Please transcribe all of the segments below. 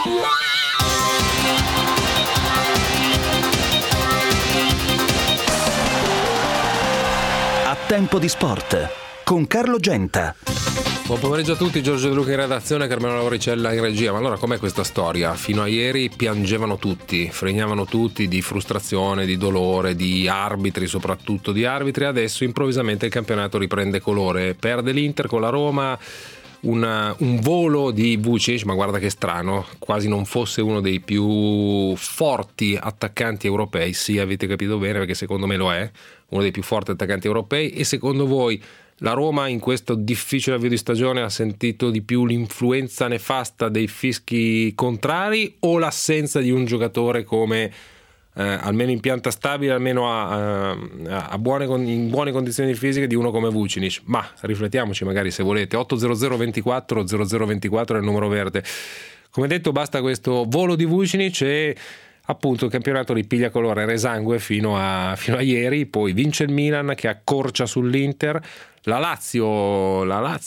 A tempo di sport con Carlo Genta. Buon pomeriggio a tutti, Giorgio De Luca in redazione, Carmelo Lauricella in regia. Ma allora com'è questa storia? Fino a ieri piangevano tutti, fregnavano tutti di frustrazione, di dolore, di arbitri, soprattutto di arbitri. Adesso improvvisamente il campionato riprende colore, perde l'Inter con la Roma, un volo di Vucinic, ma guarda che strano, quasi non fosse uno dei più forti attaccanti europei. Sì, avete capito bene, perché secondo me lo è, uno dei più forti attaccanti europei. E secondo voi la Roma in questo difficile avvio di stagione ha sentito di più l'influenza nefasta dei fischi contrari o l'assenza di un giocatore come almeno in pianta stabile, almeno in buone condizioni fisiche, di uno come Vucinic? Ma riflettiamoci magari, se volete. 800 24 0024 è il numero verde. Come detto, basta questo volo di Vucinic e appunto il campionato ripiglia colore resangue fino a ieri. Poi vince il Milan che accorcia sull'Inter. La Lazio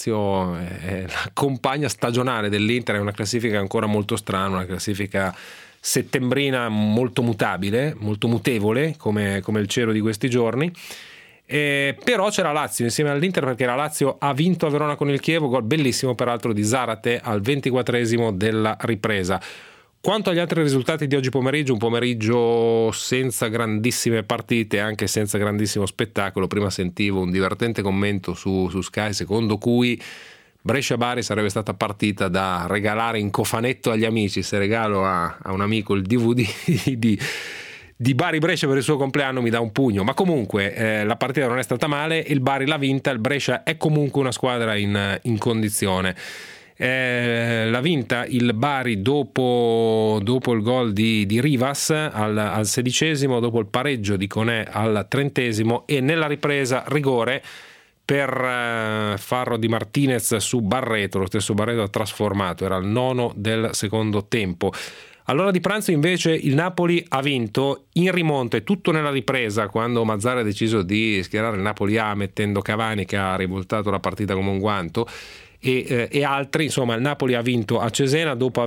è la compagna stagionale dell'Inter, è una classifica ancora molto strana, una classifica settembrina molto mutabile, molto mutevole come il cielo di questi giorni. Però c'è la Lazio insieme all'Inter, perché la Lazio ha vinto a Verona con il Chievo, gol bellissimo peraltro di Zarate al 24esimo della ripresa. Quanto agli altri risultati di oggi pomeriggio, un pomeriggio senza grandissime partite, anche senza grandissimo spettacolo. Prima sentivo un divertente commento su Sky secondo cui Brescia-Bari sarebbe stata partita da regalare in cofanetto agli amici. Se regalo a un amico il DVD di Bari-Brescia per il suo compleanno mi dà un pugno. Ma comunque la partita non è stata male, il Bari l'ha vinta, il Brescia è comunque una squadra in condizione. L'ha vinta il Bari dopo il gol di Rivas al 16esimo, dopo il pareggio di Conè al 30esimo, e nella ripresa rigore per Farro di Martinez su Barreto. Lo stesso Barreto ha trasformato, era il 9 del secondo tempo. All'ora di pranzo invece il Napoli ha vinto in rimonte, tutto nella ripresa, quando Mazzarri ha deciso di schierare il Napoli A mettendo Cavani, che ha rivoltato la partita come un guanto, e altri. Insomma, il Napoli ha vinto a Cesena dopo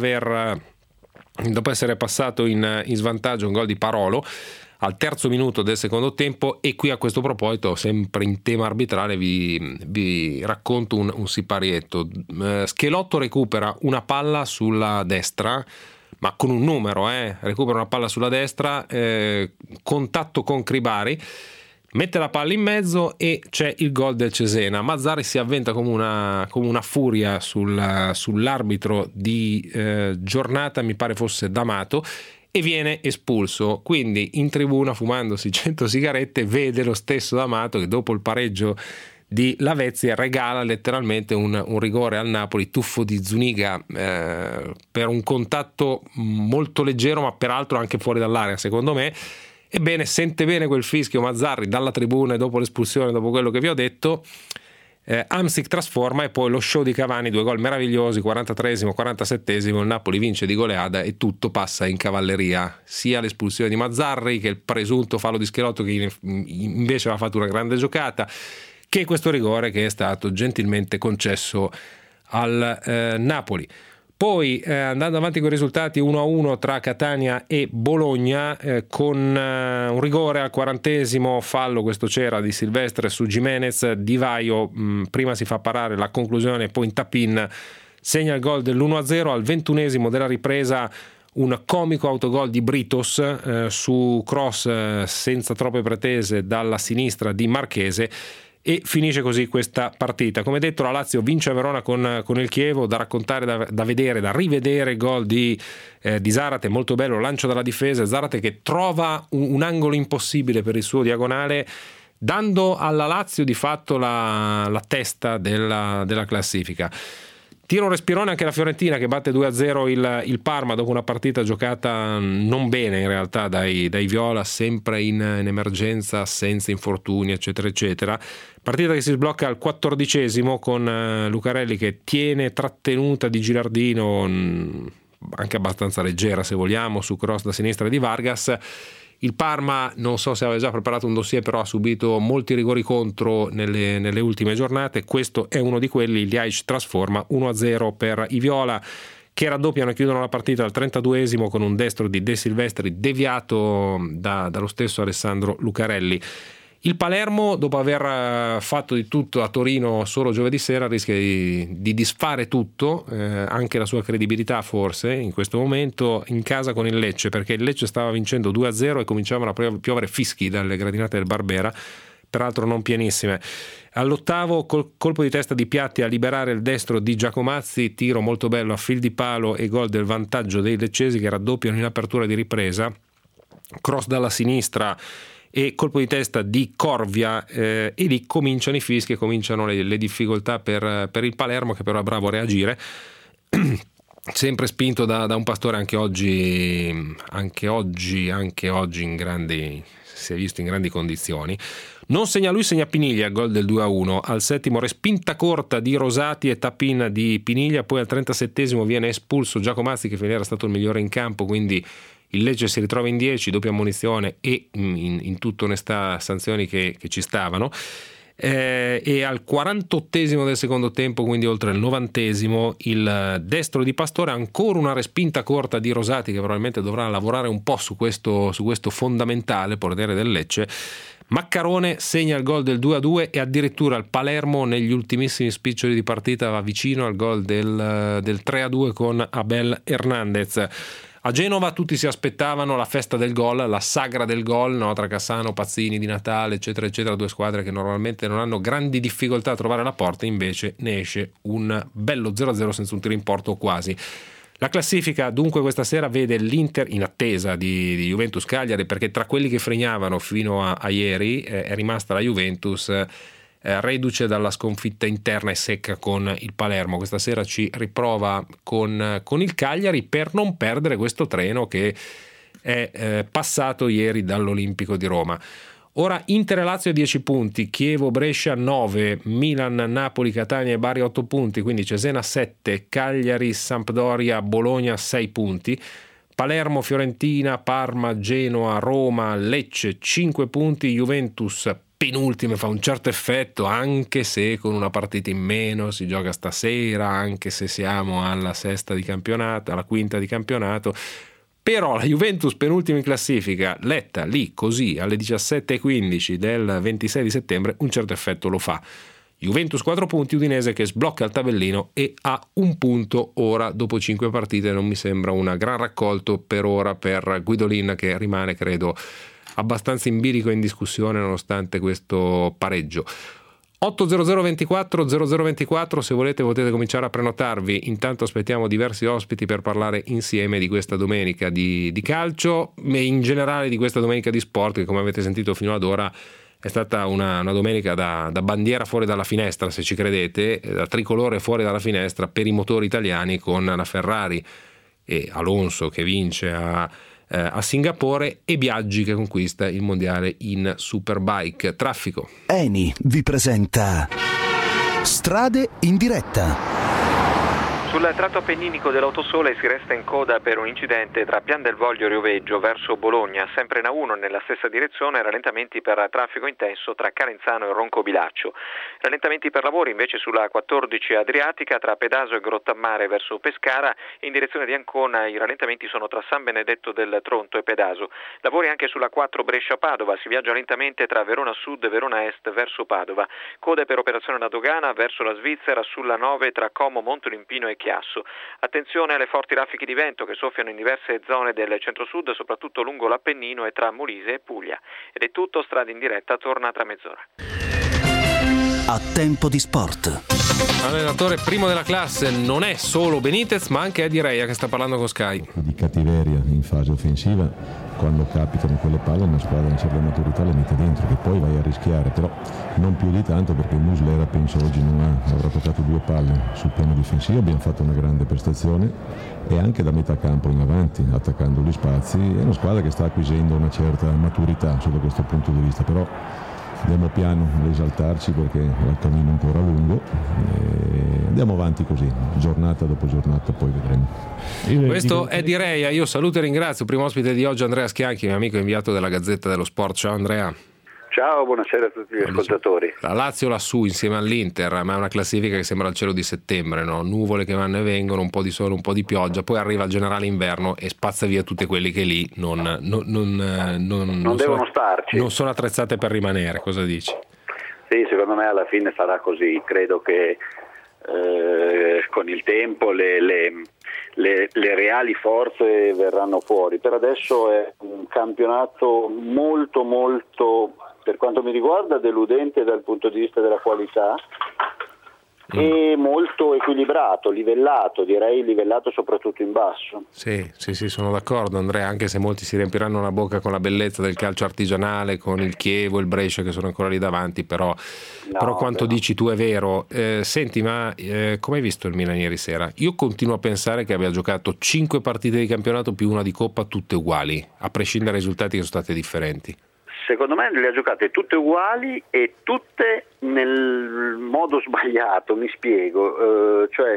essere passato in svantaggio, un gol di Parolo al terzo minuto del secondo tempo. E qui, a questo proposito, sempre in tema arbitrale, vi racconto un siparietto. Schelotto recupera una palla sulla destra, ma con un numero, recupera una palla sulla destra, contatto con Cribari, mette la palla in mezzo e c'è il gol del Cesena. Mazzarri si avventa come una furia sull'arbitro di giornata, mi pare fosse D'Amato, e viene espulso. Quindi in tribuna, fumandosi 100 sigarette, vede lo stesso D'Amato che dopo il pareggio di Lavezzi regala letteralmente un rigore al Napoli, tuffo di Zuniga per un contatto molto leggero, ma peraltro anche fuori dall'area secondo me. Ebbene, sente bene quel fischio Mazzarri dalla tribuna, e dopo l'espulsione, dopo quello che vi ho detto, Hamsik trasforma, e poi lo show di Cavani, 2 gol meravigliosi, 43esimo, 47esimo, il Napoli vince di goleada e tutto passa in cavalleria. Sia l'espulsione di Mazzarri che il presunto fallo di Schelotto, che invece aveva fatto una grande giocata, che questo rigore che è stato gentilmente concesso al Napoli. Poi andando avanti con i risultati, 1-1 tra Catania e Bologna, con un rigore al 40esimo, fallo, questo c'era, di Silvestre su Gimenez. Di Vaio prima si fa parare la conclusione, poi in tap-in segna il gol dell'1-0. Al 21esimo della ripresa un comico autogol di Britos su cross senza troppe pretese dalla sinistra di Marchese, e finisce così questa partita. Come detto, la Lazio vince a Verona con il Chievo. Da raccontare, da vedere, da rivedere il gol di Zarate, molto bello, lancio dalla difesa, Zarate che trova un angolo impossibile per il suo diagonale, dando alla Lazio di fatto la testa della classifica. Tira un respirone anche la Fiorentina, che batte 2-0 il Parma dopo una partita giocata non bene in realtà dai viola, sempre in emergenza, senza infortuni eccetera eccetera. Partita che si sblocca al 14esimo con Lucarelli che tiene trattenuta di Gilardino, anche abbastanza leggera se vogliamo, su cross da sinistra di Vargas. Il Parma, non so se aveva già preparato un dossier, però ha subito molti rigori contro nelle ultime giornate. Questo è uno di quelli. Ljajic trasforma 1-0 per i viola, che raddoppiano e chiudono la partita al 32esimo con un destro di De Silvestri deviato dallo stesso Alessandro Lucarelli. Il Palermo, dopo aver fatto di tutto a Torino solo giovedì sera, rischia di disfare tutto, anche la sua credibilità forse in questo momento, in casa con il Lecce, perché il Lecce stava vincendo 2-0 e cominciavano a piovere fischi dalle gradinate del Barbera, peraltro non pienissime. All'8º colpo di testa di Piatti a liberare il destro di Giacomazzi, tiro molto bello a fil di palo e gol del vantaggio dei leccesi che raddoppiano in apertura di ripresa, cross dalla sinistra e colpo di testa di Corvia, e lì cominciano i fischi e cominciano le difficoltà per il Palermo, che però è bravo a reagire, sempre spinto da un Pastore anche oggi in grandi, si è visto in grandi condizioni. Non segna lui, segna Piniglia, gol del 2-1 al 7º, respinta corta di Rosati e tapin di Piniglia, poi al 37esimo viene espulso Giacomazzi, che finora era stato il migliore in campo, quindi il Lecce si ritrova in 10, doppia ammonizione e in tutta onestà sanzioni che ci stavano, e al 48esimo del secondo tempo, quindi oltre il 90esimo, il destro di Pastore, ancora una respinta corta di Rosati, che probabilmente dovrà lavorare un po' su questo fondamentale portiere del Lecce. Maccarone segna il gol del 2-2 e addirittura il Palermo negli ultimissimi spiccioli di partita va vicino al gol del 3-2 con Abel Hernandez. A Genova tutti si aspettavano la festa del gol, la sagra del gol, no? Tra Cassano, Pazzini, Di Natale, eccetera, eccetera, due squadre che normalmente non hanno grandi difficoltà a trovare la porta, invece ne esce un bello 0-0 senza un tiro in porto quasi. La classifica dunque questa sera vede l'Inter in attesa di Juventus Cagliari, perché tra quelli che fregnavano fino a ieri è rimasta la Juventus, reduce dalla sconfitta interna e secca con il Palermo. Questa sera ci riprova con il Cagliari per non perdere questo treno che è passato ieri dall'Olimpico di Roma. Ora Inter e Lazio 10 punti, Chievo Brescia 9, Milan, Napoli, Catania e Bari 8 punti, quindi Cesena 7, Cagliari, Sampdoria, Bologna 6 punti, Palermo, Fiorentina, Parma, Genoa, Roma, Lecce 5 punti, Juventus penultimo fa un certo effetto, anche se con una partita in meno, si gioca stasera, anche se siamo alla sesta di campionato, alla quinta di campionato, però la Juventus penultima in classifica, letta lì così alle 17:15 del 26 di settembre, un certo effetto lo fa. Juventus 4 punti, Udinese che sblocca il tabellino e ha un punto ora dopo 5 partite, non mi sembra un gran raccolto per ora per Guidolin, che rimane credo abbastanza in bilico e in discussione nonostante questo pareggio. 80024 0024, se volete potete cominciare a prenotarvi, intanto aspettiamo diversi ospiti per parlare insieme di questa domenica di calcio e in generale di questa domenica di sport, che come avete sentito fino ad ora è stata una domenica da bandiera fuori dalla finestra, se ci credete, da tricolore fuori dalla finestra per i motori italiani, con la Ferrari e Alonso che vince a Singapore e Biaggi che conquista il mondiale in Superbike. Traffico. Eni vi presenta Strade in diretta. Sul tratto appenninico dell'Autosole si resta in coda per un incidente tra Pian del Voglio e Rioveggio verso Bologna, sempre in A1 nella stessa direzione, rallentamenti per traffico intenso tra Calenzano e Roncobilaccio. Rallentamenti per lavori invece sulla 14 Adriatica tra Pedaso e Grottammare verso Pescara, in direzione di Ancona i rallentamenti sono tra San Benedetto del Tronto e Pedaso. Lavori anche sulla 4 Brescia-Padova, si viaggia lentamente tra Verona Sud e Verona Est verso Padova. Code per operazione da dogana verso la Svizzera sulla 9 tra Como, Montolimpino e Chiasso. Attenzione alle forti raffiche di vento che soffiano in diverse zone del centro-sud, soprattutto lungo l'Appennino e tra Molise e Puglia. Ed è tutto, Strade in diretta torna tra mezz'ora. A tempo di sport. Allenatore primo della classe non è solo Benitez, ma anche Eddie Reia che sta parlando con Sky. Di cattiveria in fase offensiva, quando capitano quelle palle una squadra in certa maturità le mette dentro, che poi vai a rischiare, però non più di tanto, perché Muslera penso oggi non avrà toccato 2 palle sul piano difensivo. Abbiamo fatto una grande prestazione e anche da metà campo in avanti, attaccando gli spazi. È una squadra che sta acquisendo una certa maturità sotto questo punto di vista, però andiamo piano ad esaltarci perché il cammino è ancora lungo e andiamo avanti così, giornata dopo giornata, poi vedremo. Questo è Eddie Reia, io saluto e ringrazio. Primo ospite di oggi Andrea Schianchi, mio amico inviato della Gazzetta dello Sport. Ciao Andrea. Ciao, buonasera a tutti gli ascoltatori. La Lazio lassù insieme all'Inter, ma è una classifica che sembra il cielo di settembre, no? Nuvole che vanno e vengono, un po' di sole, un po' di pioggia, poi arriva il generale inverno e spazza via tutti quelli che lì non devono starci. Non sono attrezzate per rimanere. Cosa dici? Sì, secondo me alla fine sarà così. Credo che con il tempo le reali forze verranno fuori. Per adesso è un campionato molto molto, per quanto mi riguarda, deludente dal punto di vista della qualità e molto equilibrato, livellato, direi livellato soprattutto in basso. Sì, sono d'accordo Andrea, anche se molti si riempiranno la bocca con la bellezza del calcio artigianale, con il Chievo, il Brescia che sono ancora lì davanti, però quanto dici tu è vero. Senti, ma come hai visto il Milan ieri sera? Io continuo a pensare che abbia giocato 5 partite di campionato più una di Coppa tutte uguali, a prescindere dai risultati che sono stati differenti. Secondo me le ha giocate tutte uguali e tutte nel modo sbagliato, mi spiego. Cioè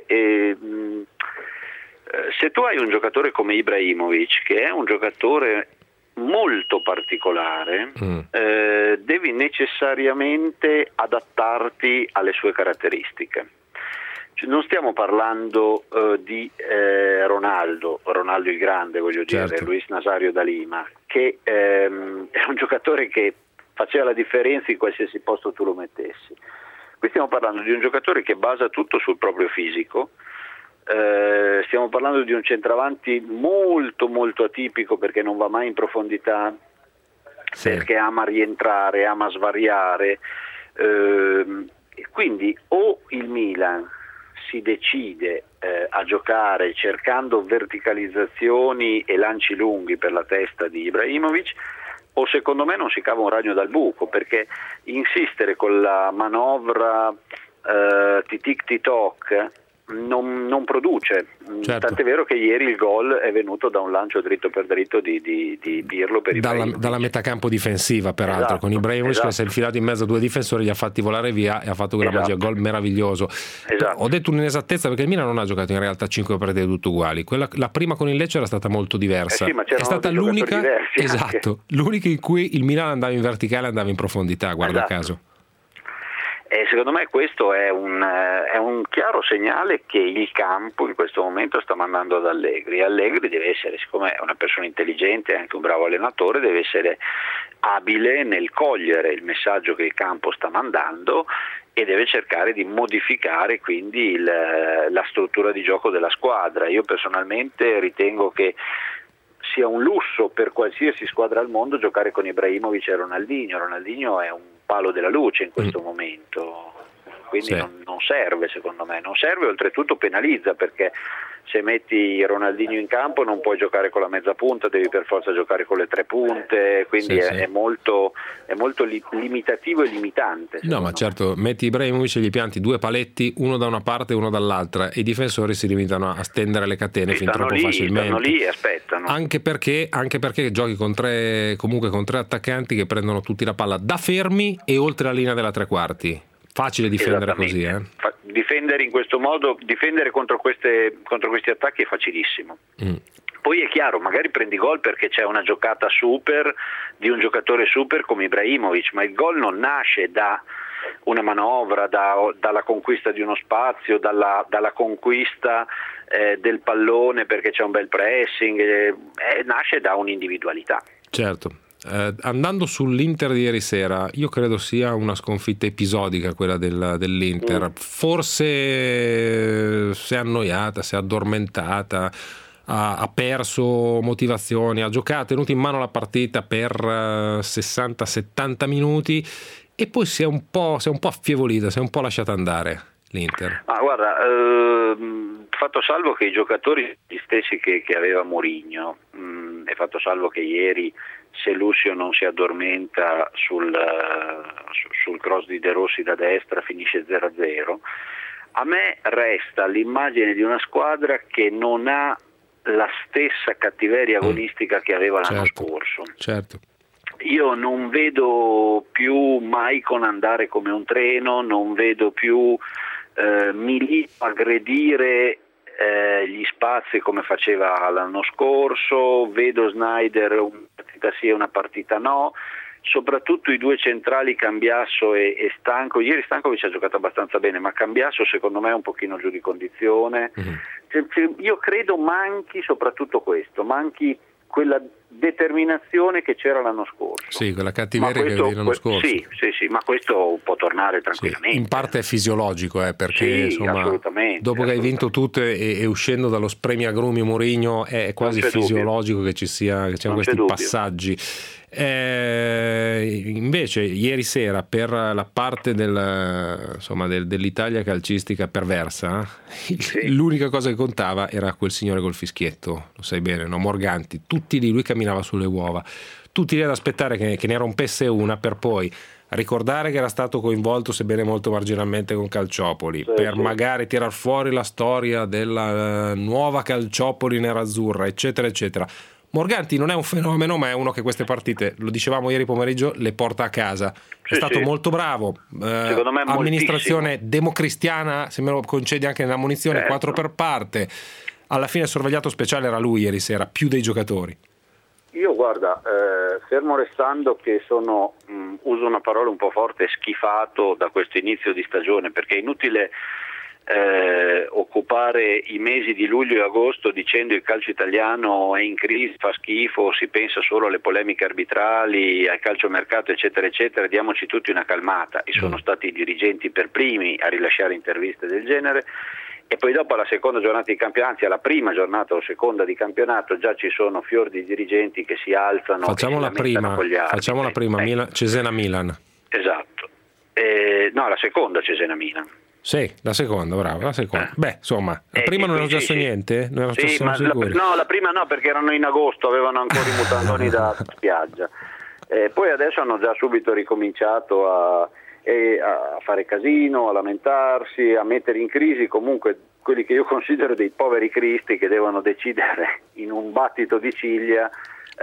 se tu hai un giocatore come Ibrahimovic, che è un giocatore molto particolare, devi necessariamente adattarti alle sue caratteristiche. Non stiamo parlando di Ronaldo il Grande, voglio dire, Luis Nazario da Lima, che è un giocatore che faceva la differenza in qualsiasi posto tu lo mettessi. Qui stiamo parlando di un giocatore che basa tutto sul proprio fisico, stiamo parlando di un centravanti molto molto atipico perché non va mai in profondità, perché ama rientrare, ama svariare, quindi o il Milan si decide a giocare cercando verticalizzazioni e lanci lunghi per la testa di Ibrahimovic, o secondo me non si cava un ragno dal buco, perché insistere con la manovra tic-tic-toc non produce. Tant'è vero che ieri il gol è venuto da un lancio dritto per dritto di Pirlo per dalla metacampo difensiva, peraltro, con Ibrahimovic che si è infilato in mezzo a 2 difensori, li ha fatti volare via e ha fatto quella magia, gol meraviglioso. Ho detto un'inesattezza perché il Milan non ha giocato in realtà 5 partite tutte uguali. La prima con il Lecce era stata molto diversa, è stata l'unica l'unica in cui il Milan andava in verticale, andava in profondità, guarda caso. E secondo me questo è un chiaro segnale che il campo in questo momento sta mandando ad Allegri. Allegri deve essere, siccome è una persona intelligente e anche un bravo allenatore, deve essere abile nel cogliere il messaggio che il campo sta mandando e deve cercare di modificare quindi la struttura di gioco della squadra. Io personalmente ritengo che sia un lusso per qualsiasi squadra al mondo giocare con Ibrahimovic e Ronaldinho. Ronaldinho è un palo della luce in questo momento, quindi non serve, secondo me, non serve, oltretutto penalizza, perché se metti Ronaldinho in campo non puoi giocare con la mezza punta, devi per forza giocare con le 3 punte, quindi è molto limitativo e limitante. No, ma certo, metti Ibrahimovic e gli pianti 2 paletti, uno da una parte e uno dall'altra, e i difensori si limitano a stendere le catene fin troppo facilmente. Stanno lì e aspettano. Anche perché giochi con 3 attaccanti che prendono tutti la palla da fermi e oltre la linea della 3 quarti. Facile difendere così, Difendere in questo modo, difendere contro questi attacchi è facilissimo. Poi è chiaro, magari prendi gol perché c'è una giocata super di un giocatore super come Ibrahimovic, ma il gol non nasce da una manovra, dalla conquista di uno spazio, dalla conquista del pallone perché c'è un bel pressing, nasce da un'individualità. Certo. Andando sull'Inter di ieri sera, io credo sia una sconfitta episodica quella dell'Inter. Forse si è annoiata, si è addormentata, ha perso motivazioni, ha giocato, ha tenuto in mano la partita per 60-70 minuti e poi si è un po' affievolita, si è un po' lasciata andare l'Inter. Ma guarda, fatto salvo che i giocatori gli stessi che aveva Mourinho, e fatto salvo che ieri, se Lucio non si addormenta sul cross di De Rossi da destra, finisce 0-0, a me resta l'immagine di una squadra che non ha la stessa cattiveria agonistica che aveva l'anno scorso. Certo. Io non vedo più Maicon andare come un treno, non vedo più Milito aggredire gli spazi come faceva l'anno scorso, vedo Sneijder una partita sì e una partita no, soprattutto i due centrali Cambiasso e Stanco. Ieri Stankovic ha giocato abbastanza bene, ma Cambiasso secondo me è un pochino giù di condizione. Io credo manchi soprattutto questo, manchi quella determinazione che c'era l'anno scorso. Sì, quella cattiveria che avevi l'anno scorso. Sì, ma questo può tornare tranquillamente. Sì, in parte è fisiologico, perché sì, insomma, dopo che hai vinto tutto e uscendo dallo spremiagrumi Mourinho è quasi fisiologico che ci siano questi passaggi. Invece ieri sera per la parte dell'Italia calcistica perversa, l'unica cosa che contava era quel signore col fischietto, lo sai bene, no? Morganti, tutti lì, lui camminava sulle uova, tutti lì ad aspettare che ne rompesse una per poi ricordare che era stato coinvolto, sebbene molto marginalmente, con Calciopoli, magari tirar fuori la storia della nuova Calciopoli nerazzurra, eccetera eccetera. Morganti non è un fenomeno, ma è uno che queste partite, lo dicevamo ieri pomeriggio, le porta a casa. È stato molto bravo. Secondo me amministrazione democristiana, se me lo concedi anche nella munizione, 4 per parte. Alla fine il sorvegliato speciale era lui ieri sera, più dei giocatori. Io guarda, fermo restando che sono, uso una parola un po' forte, schifato da questo inizio di stagione, perché è inutile occupare i mesi di luglio e agosto dicendo il calcio italiano è in crisi, fa schifo, si pensa solo alle polemiche arbitrali, al calciomercato eccetera eccetera, diamoci tutti una calmata. E sono stati i dirigenti per primi a rilasciare interviste del genere, e poi dopo alla seconda giornata di campionato, anzi alla prima giornata o seconda di campionato, già ci sono fior di dirigenti che si alzano. Facciamo la prima, Cesena-Milan. Esatto, no, la seconda Cesena-Milan. Sì, la seconda, bravo, la seconda. Beh, insomma, la prima non era successo niente? Non era la prima no, perché erano in agosto, avevano ancora i mutandoni da spiaggia. Poi adesso hanno già subito ricominciato a fare casino, a lamentarsi, a mettere in crisi comunque quelli che io considero dei poveri cristi che devono decidere in un battito di ciglia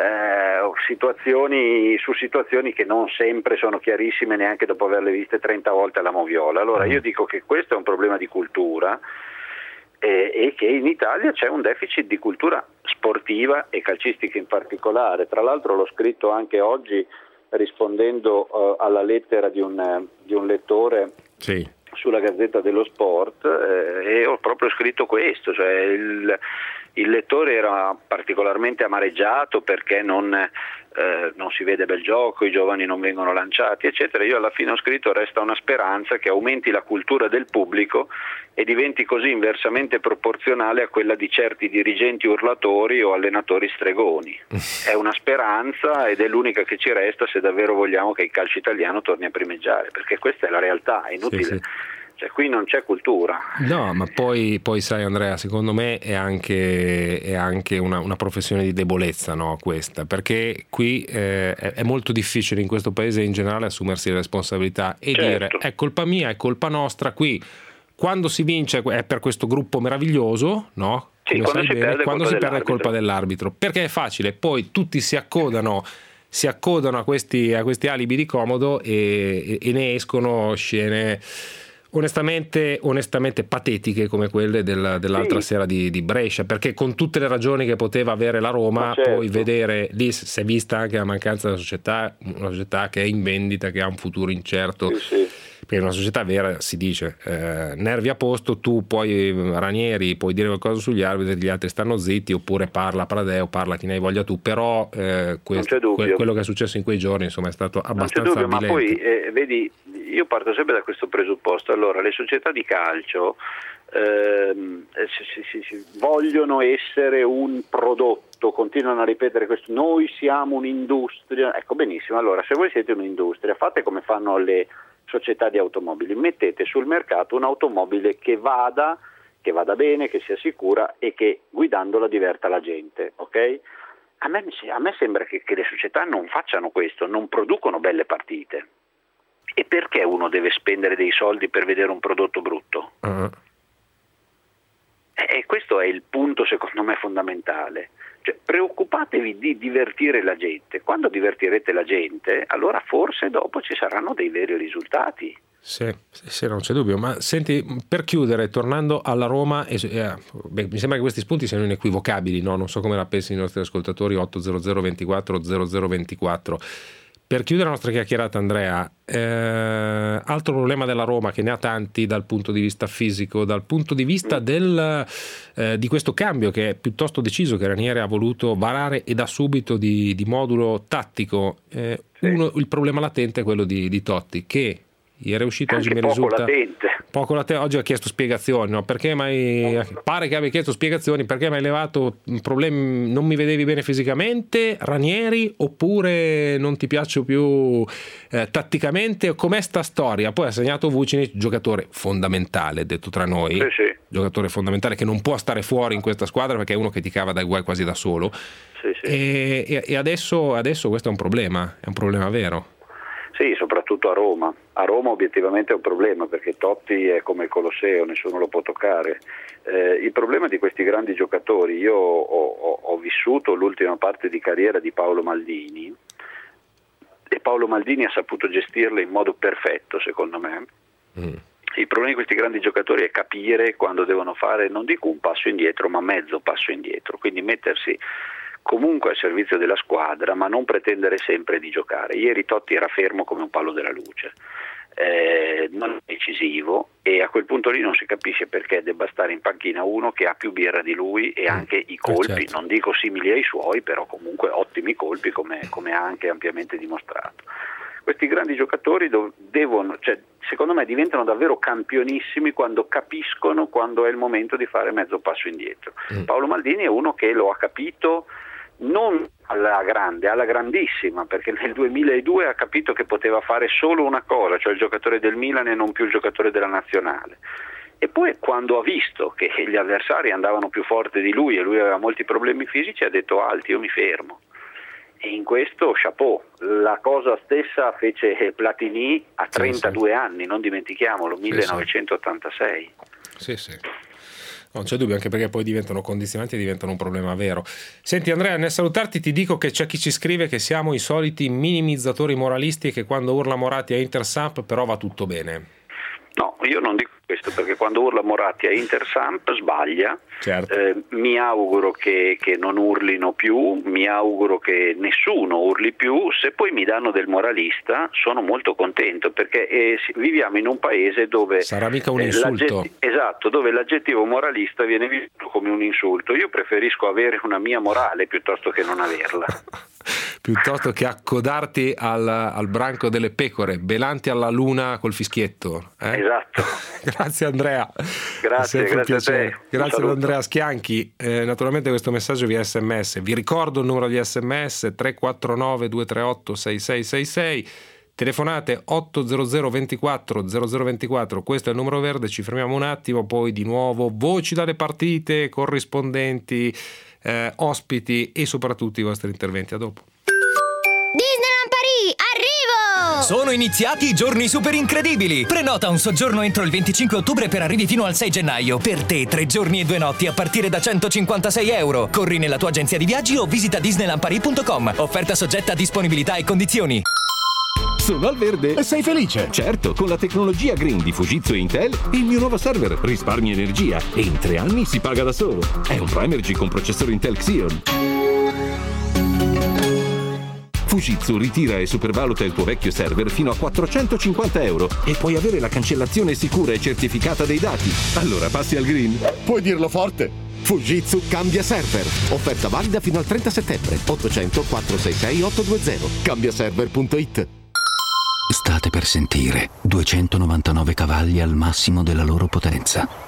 situazioni che non sempre sono chiarissime neanche dopo averle viste 30 volte alla moviola. Allora io dico che questo è un problema di cultura e che in Italia c'è un deficit di cultura sportiva e calcistica in particolare. Tra l'altro l'ho scritto anche oggi rispondendo alla lettera di un lettore sulla Gazzetta dello Sport, e ho proprio scritto questo, cioè il lettore era particolarmente amareggiato perché non si vede bel gioco, i giovani non vengono lanciati eccetera. Io alla fine ho scritto: resta una speranza che aumenti la cultura del pubblico e diventi così inversamente proporzionale a quella di certi dirigenti urlatori o allenatori stregoni. È una speranza ed è l'unica che ci resta se davvero vogliamo che il calcio italiano torni a primeggiare, perché questa è la realtà, è inutile. Sì. Cioè, qui non c'è cultura. No, ma poi sai Andrea, secondo me è anche una professione di debolezza, no, questa, perché qui è molto difficile in questo paese in generale assumersi le responsabilità e dire è colpa mia, è colpa nostra. Qui quando si vince è per questo gruppo meraviglioso, no? Sì, quando si perde è colpa dell'arbitro, perché è facile, poi tutti si accodano a questi alibi di comodo e ne escono scene onestamente patetiche come quelle dell'altra sera di Brescia, perché con tutte le ragioni che poteva avere la Roma, poi vedere lì si è vista anche la mancanza della società, una società che è in vendita, che ha un futuro incerto. Perché una società vera si dice nervi a posto, tu Ranieri puoi dire qualcosa sugli arbitri, gli altri stanno zitti, oppure parla Pradeo, parla chi ne hai voglia tu, però quello che è successo in quei giorni insomma è stato abbastanza avvilente. Ma poi vedi, io parto sempre da questo presupposto. Allora, le società di calcio vogliono essere un prodotto, continuano a ripetere questo: noi siamo un'industria. Ecco, benissimo, allora se voi siete un'industria, fate come fanno le società di automobili, mettete sul mercato un'automobile che vada bene, che sia sicura e che guidandola diverta la gente, ok? A me sembra che le società non facciano questo, non producono belle partite. E perché uno deve spendere dei soldi per vedere un prodotto brutto? E questo è il punto secondo me fondamentale. Cioè, preoccupatevi di divertire la gente. Quando divertirete la gente, allora forse dopo ci saranno dei veri risultati. Sì, non c'è dubbio. Ma senti, per chiudere, tornando alla Roma, mi sembra che questi spunti siano inequivocabili, no? Non so come la pensano i nostri ascoltatori. 800 24 0024. Per chiudere la nostra chiacchierata, Andrea, altro problema della Roma, che ne ha tanti dal punto di vista fisico, dal punto di vista di questo cambio che è piuttosto deciso, che Ranieri ha voluto varare e da subito di modulo tattico. Il problema latente è quello di Totti, che ieri è uscito, oggi mi risulta poco latente. Oggi ha chiesto spiegazioni, no? Perché pare che abbia chiesto spiegazioni, perché mi hai levato problemi, non mi vedevi bene fisicamente, Ranieri, oppure non ti piaccio più tatticamente? Com'è sta storia? Poi ha segnato Vucinic, giocatore fondamentale, detto tra noi, giocatore fondamentale che non può stare fuori in questa squadra perché è uno che ti cava dai guai quasi da solo. E adesso questo è un problema vero. Sì, soprattutto a Roma. A Roma obiettivamente è un problema, perché Totti è come il Colosseo, nessuno lo può toccare. Il problema di questi grandi giocatori, io ho vissuto l'ultima parte di carriera di Paolo Maldini, e Paolo Maldini ha saputo gestirle in modo perfetto, secondo me. Il problema di questi grandi giocatori è capire quando devono fare, non dico un passo indietro, ma mezzo passo indietro, quindi mettersi comunque al servizio della squadra, ma non pretendere sempre di giocare. Ieri Totti era fermo come un palo della luce, non è decisivo, e a quel punto lì non si capisce perché debba stare in panchina uno che ha più birra di lui e anche i colpi, non dico simili ai suoi, però comunque ottimi colpi, come ha anche ampiamente dimostrato. Questi grandi giocatori secondo me diventano davvero campionissimi quando capiscono quando è il momento di fare mezzo passo indietro. Paolo Maldini è uno che lo ha capito, non alla grande, alla grandissima, perché nel 2002 ha capito che poteva fare solo una cosa, cioè il giocatore del Milan e non più il giocatore della nazionale. E poi quando ha visto che gli avversari andavano più forte di lui e lui aveva molti problemi fisici, ha detto alti, io mi fermo. E in questo chapeau. La cosa stessa fece Platini a 32 anni, non dimentichiamolo, 1986. Sì. Non c'è dubbio, anche perché poi diventano condizionanti e diventano un problema vero. Senti Andrea, nel salutarti ti dico che c'è chi ci scrive che siamo i soliti minimizzatori moralisti e che quando urla Moratti a Intersamp però va tutto bene. No, io non dico questo, perché quando urla Moratti a Intersamp sbaglia. Certo. Mi auguro che non urlino più, mi auguro che nessuno urli più. Se poi mi danno del moralista sono molto contento, perché viviamo in un paese dove sarà mica un insulto. Esatto, dove l'aggettivo moralista viene visto come un insulto. Io preferisco avere una mia morale piuttosto che non averla. Piuttosto che accodarti al branco delle pecore, belanti alla luna col fischietto. Esatto. Grazie Andrea. Grazie a te. Grazie ad Andrea Schianchi. Naturalmente questo messaggio via SMS. Vi ricordo il numero di SMS 349 238 6666. Telefonate 800 24 0024, questo è il numero verde. Ci fermiamo un attimo, poi di nuovo voci dalle partite, corrispondenti, ospiti e soprattutto i vostri interventi. A dopo. Disneyland Paris, arrivo! Sono iniziati i giorni super incredibili. Prenota un soggiorno entro il 25 ottobre per arrivi fino al 6 gennaio. Per te 3 giorni e 2 notti a partire da €156. Corri nella tua agenzia di viaggi o visita disneylandparis.com. Offerta soggetta a disponibilità e condizioni. Sono al verde e sei felice? Certo, con la tecnologia green di Fujitsu e Intel, il mio nuovo server risparmia energia e in 3 anni si paga da solo. È un ProEnergy con processore Intel Xeon. Fujitsu ritira e supervaluta il tuo vecchio server fino a €450 e puoi avere la cancellazione sicura e certificata dei dati. Allora passi al green. Puoi dirlo forte. Fujitsu cambia server. Offerta valida fino al 30 settembre. 800 466 820. Cambiaserver.it. State per sentire 299 cavalli al massimo della loro potenza.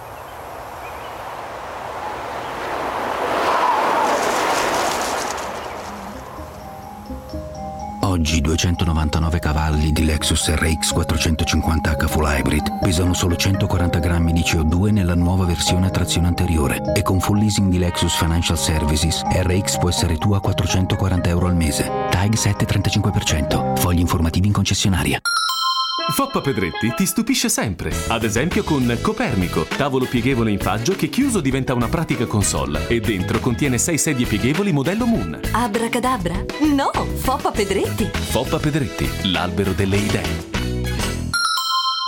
Oggi 299 cavalli di Lexus RX 450h Full Hybrid pesano solo 140 grammi di CO2 nella nuova versione a trazione anteriore e con full leasing di Lexus Financial Services RX può essere tua a €440 al mese. TAG 7,35%. Fogli informativi in concessionaria. Foppa Pedretti ti stupisce sempre, ad esempio con Copernico, tavolo pieghevole in faggio che chiuso diventa una pratica console e dentro contiene 6 sedie pieghevoli modello Moon. Abracadabra? No, Foppa Pedretti. Foppa Pedretti, l'albero delle idee.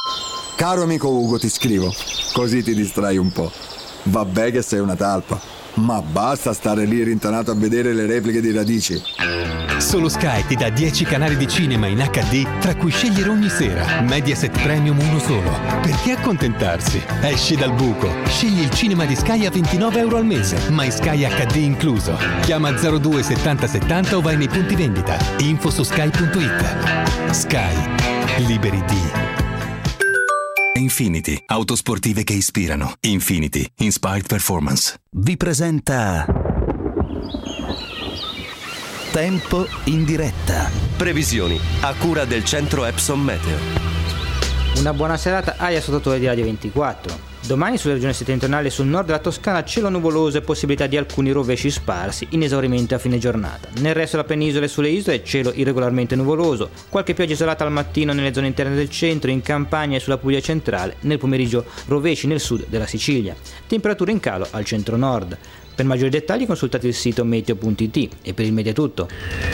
Caro amico Ugo, ti scrivo, così ti distrai un po'. Vabbè che sei una talpa. Ma basta stare lì rintanato a vedere le repliche di Radici. Solo Sky ti dà 10 canali di cinema in HD, tra cui scegliere ogni sera. Mediaset Premium uno solo. Perché accontentarsi? Esci dal buco. Scegli il cinema di Sky a €29 al mese. My Sky HD incluso. Chiama 02 70 70 o vai nei punti vendita. Info su sky.it. Sky. Liberi di. Infinity, auto sportive che ispirano. Infinity, Inspired Performance. Vi presenta Tempo in diretta. Previsioni a cura del centro Epson Meteo. Una buona serata agli ascoltatori di Radio 24. Domani sulla regione settentrionale e sul nord della Toscana cielo nuvoloso e possibilità di alcuni rovesci sparsi in esaurimento a fine giornata. Nel resto della penisola e sulle isole cielo irregolarmente nuvoloso, qualche pioggia isolata al mattino nelle zone interne del centro, in Campania e sulla Puglia centrale, nel pomeriggio rovesci nel sud della Sicilia. Temperature in calo al centro-nord. Per maggiori dettagli consultate il sito meteo.it e per il media è tutto.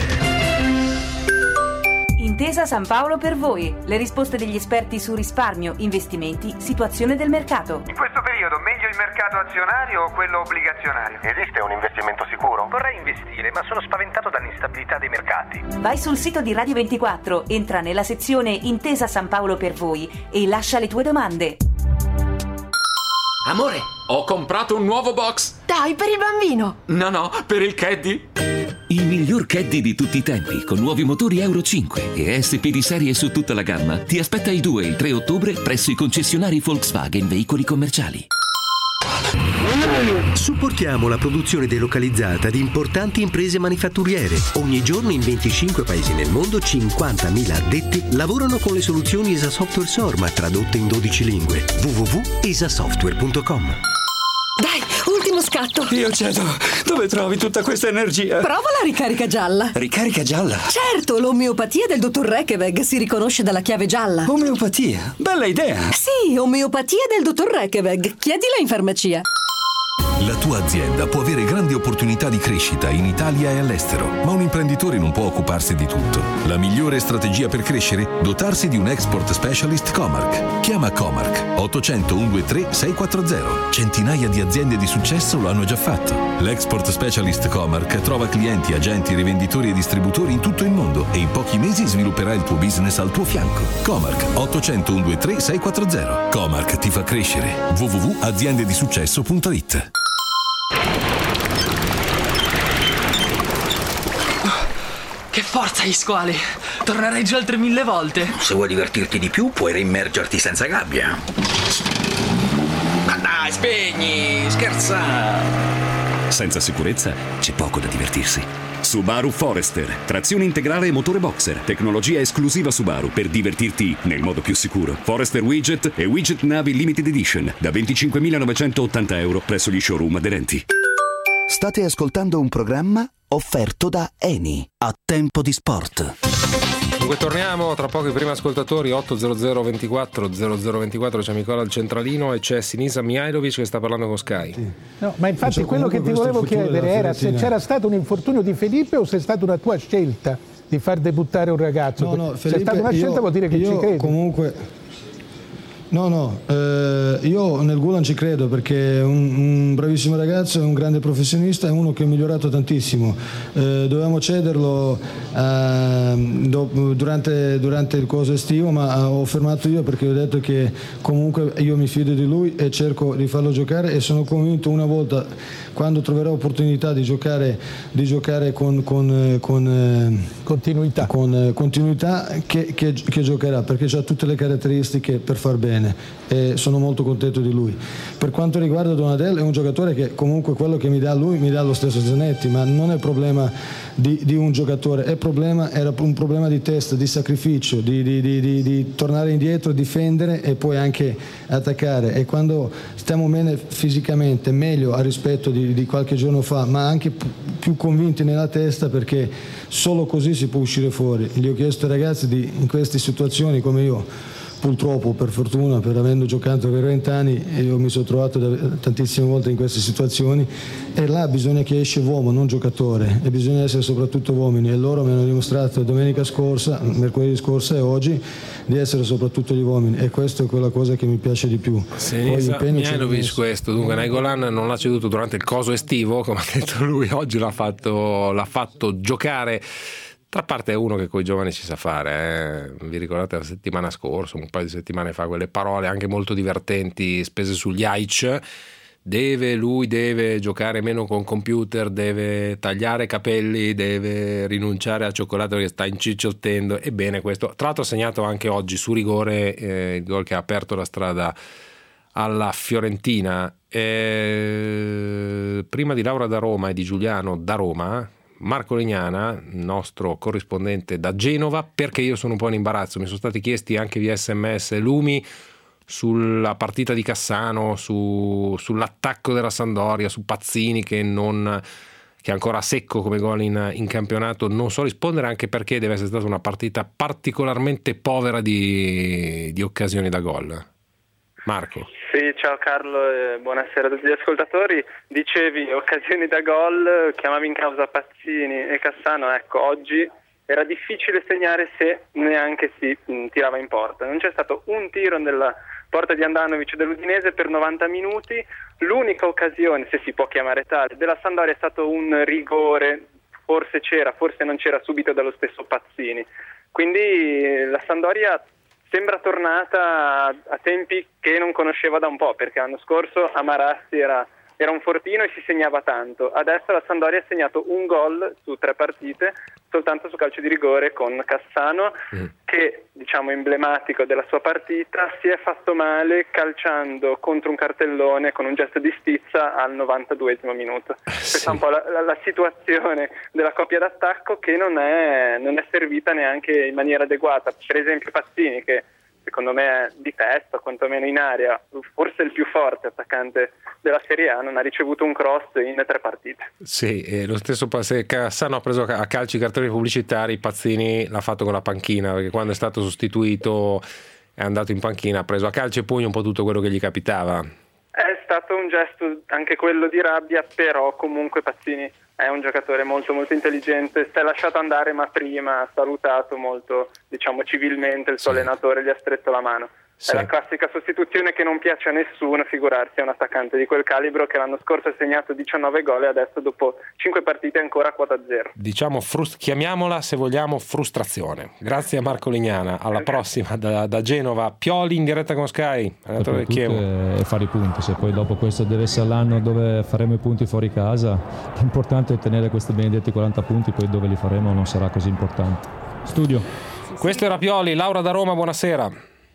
Intesa San Paolo per voi. Le risposte degli esperti su risparmio, investimenti, situazione del mercato. In questo periodo meglio il mercato azionario o quello obbligazionario? Esiste un investimento sicuro? Vorrei investire, ma sono spaventato dall'instabilità dei mercati. Vai sul sito di Radio 24, entra nella sezione Intesa San Paolo per voi e lascia le tue domande. Amore, ho comprato un nuovo box. Dai, per il bambino. No, per il caddy. Il miglior caddy di tutti i tempi, con nuovi motori Euro 5 e ESP di serie su tutta la gamma, ti aspetta il 2 e il 3 ottobre presso i concessionari Volkswagen Veicoli Commerciali. Supportiamo la produzione delocalizzata di importanti imprese manifatturiere. Ogni giorno in 25 paesi nel mondo 50.000 addetti lavorano con le soluzioni ESA Software Sorma tradotte in 12 lingue. www.esasoftware.com. Dai, ultimo scatto. Io cedo. Dove trovi tutta questa energia? Prova la ricarica gialla. Ricarica gialla? Certo, l'omeopatia del dottor Reckeweg si riconosce dalla chiave gialla. Omeopatia? Bella idea. Sì, omeopatia del dottor Reckeweg. Chiedila in farmacia. La tua azienda può avere grandi opportunità di crescita in Italia e all'estero, ma un imprenditore non può occuparsi di tutto. La migliore strategia per crescere? Dotarsi di un export specialist Comarch. Chiama Comarch 800 123 640. Centinaia di aziende di successo lo hanno già fatto. L'export specialist Comarch trova clienti, agenti, rivenditori e distributori in tutto il mondo e in pochi mesi svilupperà il tuo business al tuo fianco. Comarch 800 123 640. Comarch ti fa crescere. www.aziendedisuccesso.it. Che forza gli squali! Tornerei giù altre 1000 volte. Se vuoi divertirti di più puoi reimmergerti senza gabbia. Ma dai, spegni! Scherza! Senza sicurezza c'è poco da divertirsi. Subaru Forester, trazione integrale e motore boxer, tecnologia esclusiva Subaru per divertirti nel modo più sicuro. Forester Widget e Widget Navi Limited Edition da €25.980 presso gli showroom aderenti. State ascoltando un programma offerto da Eni a Tempo di Sport. Dunque torniamo tra poco i primi ascoltatori. 800 24 0024, c'è Nicola al centralino e c'è Sinisa Mihajlovic che sta parlando con Sky. No, ma infatti quello che ti volevo chiedere era se c'era stato un infortunio di Felipe o se è stata una tua scelta di far debuttare un ragazzo. No, se è stata una scelta vuol dire che ci credi. Comunque io nel Gulan ci credo perché è un bravissimo ragazzo, è un grande professionista, è uno che è migliorato tantissimo. Dovevamo cederlo durante il corso estivo, ma ho fermato io perché ho detto che comunque io mi fido di lui e cerco di farlo giocare e sono convinto una volta, quando troverò opportunità di giocare con continuità che giocherà, perché ha tutte le caratteristiche per far bene e sono molto contento di lui. Per quanto riguarda Donadel, è un giocatore che comunque quello che mi dà lui mi dà lo stesso Zanetti, ma non è problema di un giocatore, era un problema di testa, di sacrificio, di tornare indietro, difendere e poi anche attaccare. E quando stiamo bene fisicamente, meglio a rispetto di qualche giorno fa, ma anche più convinti nella testa, perché solo così si può uscire fuori. Gli ho chiesto ai ragazzi in queste situazioni come io purtroppo, per fortuna, per avendo giocato per 20 anni, io mi sono trovato tantissime volte in queste situazioni, e là bisogna che esce uomo, non giocatore, e bisogna essere soprattutto uomini, e loro mi hanno dimostrato domenica scorsa, mercoledì scorsa e oggi di essere soprattutto gli uomini, e questo è quella cosa che mi piace di più. Mihajlovic questo, dunque Nainggolan non l'ha ceduto durante il coso estivo, come ha detto lui, oggi l'ha fatto giocare. Tra parte è uno che coi giovani si sa fare, Vi ricordate la settimana scorsa, un paio di settimane fa, quelle parole anche molto divertenti spese sugli Aic? Lui deve giocare meno con computer, deve tagliare capelli, deve rinunciare al cioccolato che sta incicciottendo. Ebbene, questo tra l'altro ha segnato anche oggi su rigore il gol che ha aperto la strada alla Fiorentina. Prima di Laura da Roma e di Giuliano da Roma, Marco Legnana, nostro corrispondente da Genova, perché io sono un po' in imbarazzo, mi sono stati chiesti anche via SMS lumi sulla partita di Cassano, sull'attacco della Sampdoria, su Pazzini che è ancora secco come gol in campionato. Non so rispondere, anche perché deve essere stata una partita particolarmente povera di occasioni da gol. Marco. Sì, ciao Carlo e buonasera a tutti gli ascoltatori. Dicevi occasioni da gol, chiamavi in causa Pazzini e Cassano. Ecco, oggi era difficile segnare se neanche si tirava in porta. Non c'è stato un tiro nella porta di Andanovic dell'Udinese per 90 minuti. L'unica occasione, se si può chiamare tale, della Sampdoria è stato un rigore, forse c'era, forse non c'era, subito dallo stesso Pazzini. Quindi la Sampdoria sembra tornata a tempi che non conosceva da un po', perché l'anno scorso a Marassi era un fortino e si segnava tanto. Adesso la Sampdoria ha segnato un gol su 3 partite, soltanto su calcio di rigore con Cassano, che, diciamo, emblematico della sua partita, si è fatto male calciando contro un cartellone con un gesto di stizza al 92esimo minuto. Questa è un po' la situazione della coppia d'attacco, che non è servita neanche in maniera adeguata. Per esempio Pazzini, che secondo me è di testa, quantomeno in area, forse il più forte attaccante della Serie A, non ha ricevuto un cross in 3 partite. Sì, lo stesso se Cassano ha preso a calci i cartoni pubblicitari, Pazzini l'ha fatto con la panchina, perché quando è stato sostituito è andato in panchina, ha preso a calci e pugno un po' tutto quello che gli capitava. È stato un gesto anche quello di rabbia, però comunque Pazzini è un giocatore molto molto intelligente, si è lasciato andare, ma prima ha salutato molto, diciamo, civilmente il suo allenatore, gli ha stretto la mano. È la classica sostituzione che non piace a nessuno, figurarsi a un attaccante di quel calibro, che l'anno scorso ha segnato 19 gol e adesso dopo 5 partite è ancora a quota 0. Diciamo, chiamiamola, se vogliamo, frustrazione. Grazie a Marco Legnana, alla prossima da Genova. Pioli in diretta con Sky, allenatore del Chievo. E fare i punti, se poi dopo questo deve essere l'anno dove faremo i punti fuori casa, l'importante è ottenere questi benedetti 40 punti, poi dove li faremo non sarà così importante. Studio. Questo era Pioli. Laura da Roma, buonasera.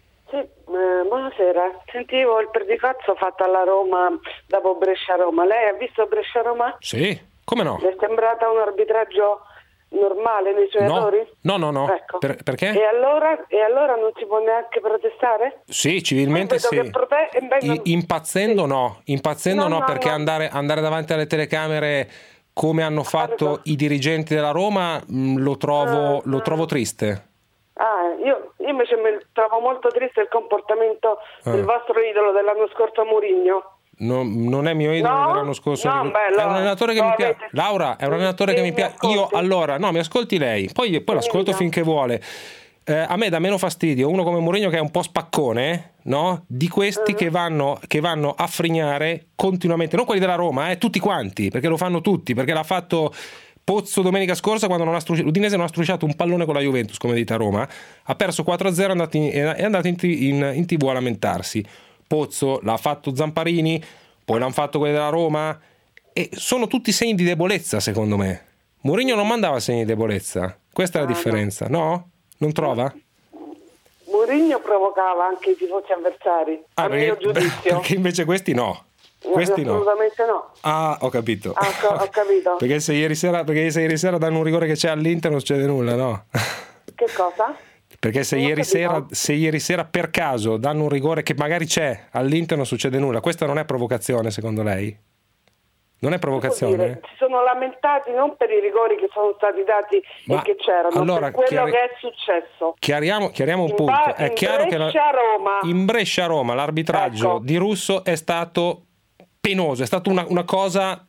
Buonasera, sentivo il perdicazzio fatto alla Roma dopo Brescia-Roma. Lei ha visto Brescia-Roma? Sì, come no? Le è sembrata un arbitraggio normale nei suoi errori? No. Ecco. Perché? E allora non si può neanche protestare? Sì, civilmente sì. Impazzendo no, perché andare davanti alle telecamere come hanno fatto i dirigenti della Roma lo trovo triste. Io invece mi trovo molto triste il comportamento del vostro idolo dell'anno scorso, Mourinho. No, non è mio idolo dell'anno scorso. È un allenatore che mi piace. Laura, è un allenatore che mi piace. Io allora, mi ascolti lei, poi l'ascolto finché vuole. A me dà meno fastidio uno come Mourinho, che è un po' spaccone, no? Di questi che vanno a frignare continuamente, non quelli della Roma, tutti quanti, perché lo fanno tutti, perché l'ha fatto Pozzo domenica scorsa, quando l'Udinese non ha strusciato un pallone con la Juventus, come dite a Roma, ha perso 4-0, è andato in TV a lamentarsi. Pozzo l'ha fatto Zamparini, poi l'hanno fatto quelli della Roma, e sono tutti segni di debolezza, secondo me. Mourinho non mandava segni di debolezza, questa è la differenza, no? Non trova? Mourinho provocava anche i tifosi avversari, a mio giudizio. Perché invece questi no. Questi assolutamente no. Ho capito. Ho capito. Perché se ieri sera danno un rigore che c'è all'Inter non succede nulla, no? Che cosa? Perché se ieri sera per caso danno un rigore che magari c'è all'Inter non succede nulla, questa non è provocazione secondo lei? Non è provocazione? Si sono lamentati non per i rigori che sono stati dati e che c'erano, allora, per quello che è successo. Chiariamo un punto. È chiaro che in Brescia-Roma l'arbitraggio di Russo è stato penoso, è stata una cosa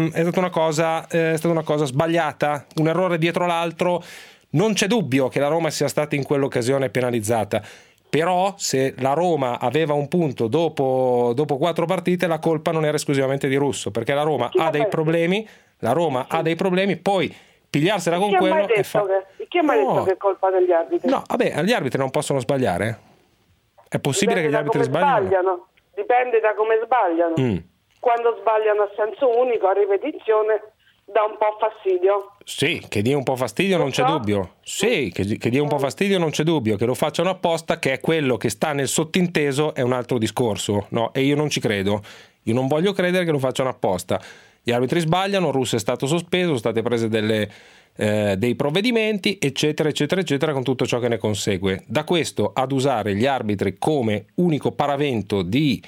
sbagliata, un errore dietro l'altro. Non c'è dubbio che la Roma sia stata in quell'occasione penalizzata. Però se la Roma aveva un punto dopo 4 partite, la colpa non era esclusivamente di Russo, perché la Roma ha dei problemi, poi pigliarsela con quello e chi ha mai detto che è colpa degli arbitri? No, vabbè, gli arbitri non possono sbagliare. È possibile che gli arbitri sbagliano? Dipende da come sbagliano. Quando sbagliano a senso unico, a ripetizione, dà un po' fastidio. Sì, che dia un po' fastidio non c'è dubbio. Sì, che dia un po' fastidio non c'è dubbio. Che lo facciano apposta, che è quello che sta nel sottinteso, è un altro discorso. No, e io non ci credo. Io non voglio credere che lo facciano apposta. Gli arbitri sbagliano, Russo è stato sospeso, sono state prese dei provvedimenti, eccetera, eccetera, eccetera, con tutto ciò che ne consegue. Da questo ad usare gli arbitri come unico paravento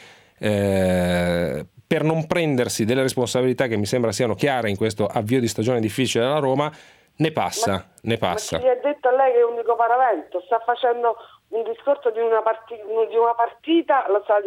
per non prendersi delle responsabilità che mi sembra siano chiare in questo avvio di stagione difficile della Roma, ne passa. Ma chi ha detto a lei che è unico paravento? Sta facendo un discorso di una partita, lo sta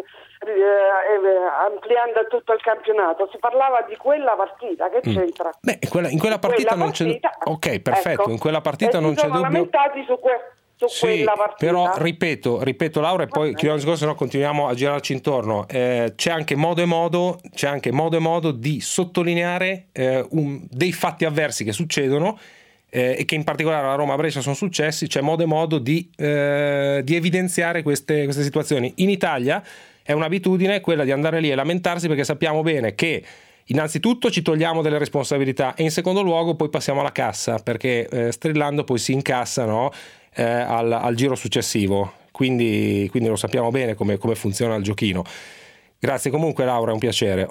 ampliando a tutto il campionato. Si parlava di quella partita, che c'entra? Beh, in quella partita non c'è. Ok, perfetto, ecco. In quella partita non c'è dubbio. Si sono lamentati su quella partita. Però ripeto Laura, e poi chiudiamo il discorso, se no continuiamo a girarci intorno. C'è anche modo e modo di sottolineare dei fatti avversi che succedono e che in particolare alla Roma-Brescia sono successi. C'è modo e modo di evidenziare queste situazioni. In Italia è un'abitudine quella di andare lì e lamentarsi, perché sappiamo bene che innanzitutto ci togliamo delle responsabilità e in secondo luogo poi passiamo alla cassa, perché strillando poi si incassa, no? Al giro successivo, quindi lo sappiamo bene come funziona il giochino. Grazie comunque Laura, è un piacere.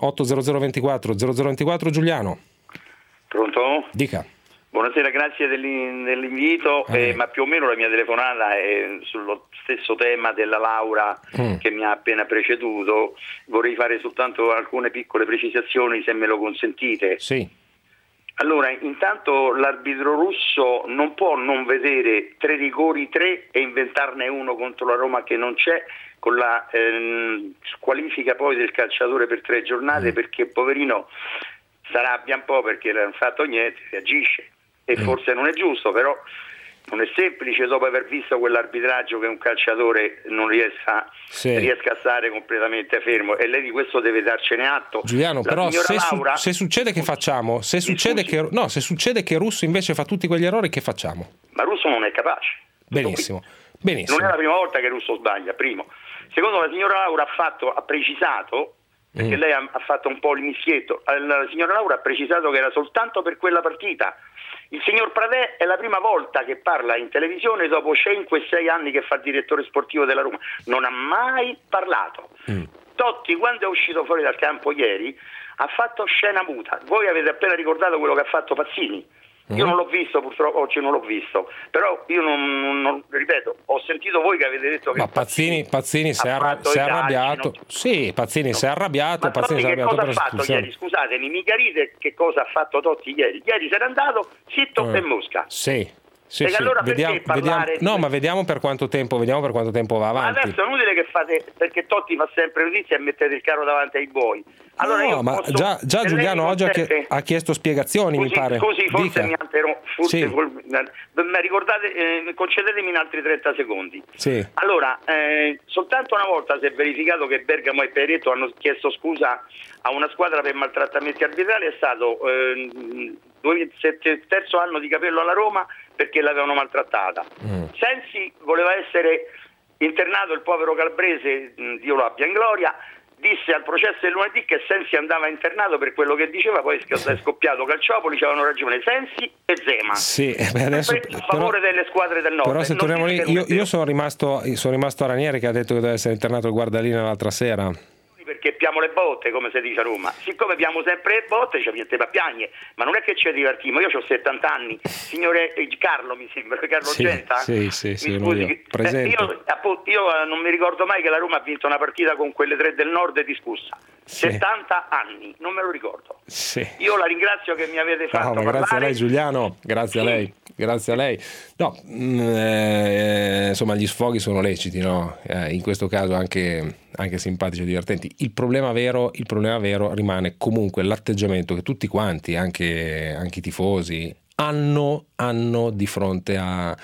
80024 Giuliano. Pronto? Dica. Buonasera, grazie dell'invito, ma più o meno la mia telefonata è sullo stesso tema della Laura che mi ha appena preceduto. Vorrei fare soltanto alcune piccole precisazioni, se me lo consentite. Sì. Allora, intanto l'arbitro Russo non può non vedere 3 rigori e inventarne uno contro la Roma che non c'è, con la squalifica poi del calciatore per 3 giornate, perché poverino si arrabbia un po' perché non ha fatto niente, reagisce, e forse non è giusto, però non è semplice dopo aver visto quell'arbitraggio che un calciatore non riesca a stare completamente fermo, e lei di questo deve darcene atto. Giuliano, però se succede che facciamo? Se succede che Russo invece fa tutti quegli errori, che facciamo? Ma Russo non è capace. Benissimo. Non è la prima volta che Russo sbaglia, primo. Secondo, la signora Laura ha precisato, perché lei ha fatto un po' il mischietto, la signora Laura ha precisato che era soltanto per quella partita. Il signor Pradè è la prima volta che parla in televisione dopo 5-6 anni che fa il direttore sportivo della Roma. Non ha mai parlato. Totti, quando è uscito fuori dal campo ieri, ha fatto scena muta. Voi avete appena ricordato quello che ha fatto Pazzini. Io non l'ho visto, purtroppo oggi non l'ho visto, però io non ripeto, ho sentito voi che avete detto che Pazzini si è arrabbiato. Sì, Pazzini si è arrabbiato. Ma Pazzini che cosa ha fatto ieri? Scusatemi, mi chiarite che cosa ha fatto Totti ieri? Ieri se n'è andato zitto e mosca. Sì. Allora vediamo per quanto tempo va avanti. Adesso è inutile che fate, perché Totti fa sempre notizia e mettete il carro davanti ai buoi. Allora già Giuliano oggi ha chiesto spiegazioni, mi pare. Scusi, forse mi ricordate, concedetemi in altri 30 secondi. Sì. Allora, soltanto una volta si è verificato che Bergamo e Peretto hanno chiesto scusa a una squadra per maltrattamenti arbitrali, è stato il terzo anno di Capello alla Roma, perché l'avevano maltrattata. Sensi voleva essere internato, il povero Calabrese, Dio lo abbia in gloria, disse al processo del lunedì che Sensi andava internato per quello che diceva, poi è scoppiato Calciopoli, c'avevano ragione Sensi e Zema. Sì, adesso, a favore delle squadre del nord. Però se torniamo lì, io sono rimasto a Ranieri, che ha detto che deve essere internato il guardalino l'altra sera. Perché piamo le botte, come si dice a Roma. Siccome piamo sempre le botte, ci mettiamo a piagne, ma non è che ci divertiamo. Io ho 70 anni, signore Carlo, mi sembra, Carlo Genta. Sì, presente. Io non mi ricordo mai che la Roma ha vinto una partita con quelle 3 del nord discussa. Sì. 70 anni, non me lo ricordo. Sì. Io la ringrazio che mi avete fatto ma parlare. grazie a lei Giuliano, grazie a lei. No, insomma gli sfoghi sono leciti, no? In questo caso anche simpatici e divertenti. Il problema vero rimane comunque l'atteggiamento che tutti quanti, anche i tifosi, hanno di fronte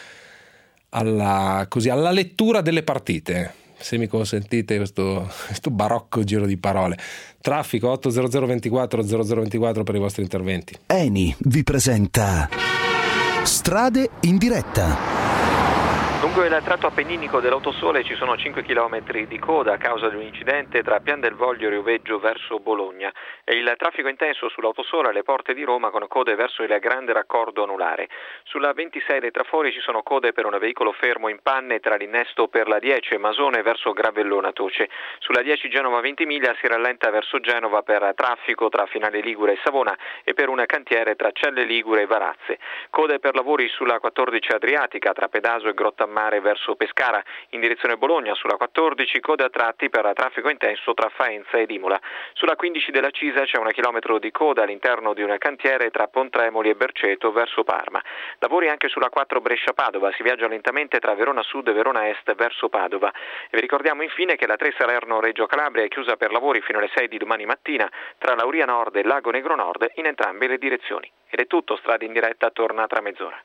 alla lettura delle partite. Se mi consentite questo barocco giro di parole. Traffico 800 24 0024 per i vostri interventi. Eni vi presenta Strade in diretta. Lungo il tratto appenninico dell'Autosole ci sono 5 km di coda a causa di un incidente tra Pian del Voglio e Rioveggio verso Bologna e il traffico intenso sull'Autosole alle porte di Roma con code verso il grande raccordo anulare. Sulla 26 dei trafori ci sono code per un veicolo fermo in panne tra l'innesto per la 10 e Masone verso Gravellona Toce. Sulla 10 Genova-Ventimiglia si rallenta verso Genova per traffico tra Finale Ligure e Savona e per un cantiere tra Celle Ligure e Varazze. Code per lavori sulla 14 Adriatica tra Pedaso e Grottammare verso Pescara in direzione Bologna. Sulla 14 code a tratti per traffico intenso tra Faenza ed Imola. Sulla 15 della Cisa c'è 1 chilometro di coda all'interno di un cantiere tra Pontremoli e Berceto verso Parma. Lavori anche sulla 4 Brescia-Padova, si viaggia lentamente tra Verona Sud e Verona Est verso Padova. E vi ricordiamo infine che la 3 Salerno-Reggio Calabria è chiusa per lavori fino alle 6 di domani mattina tra Lauria Nord e Lago Negro Nord in entrambe le direzioni. Ed è tutto, Strade in diretta torna tra mezz'ora.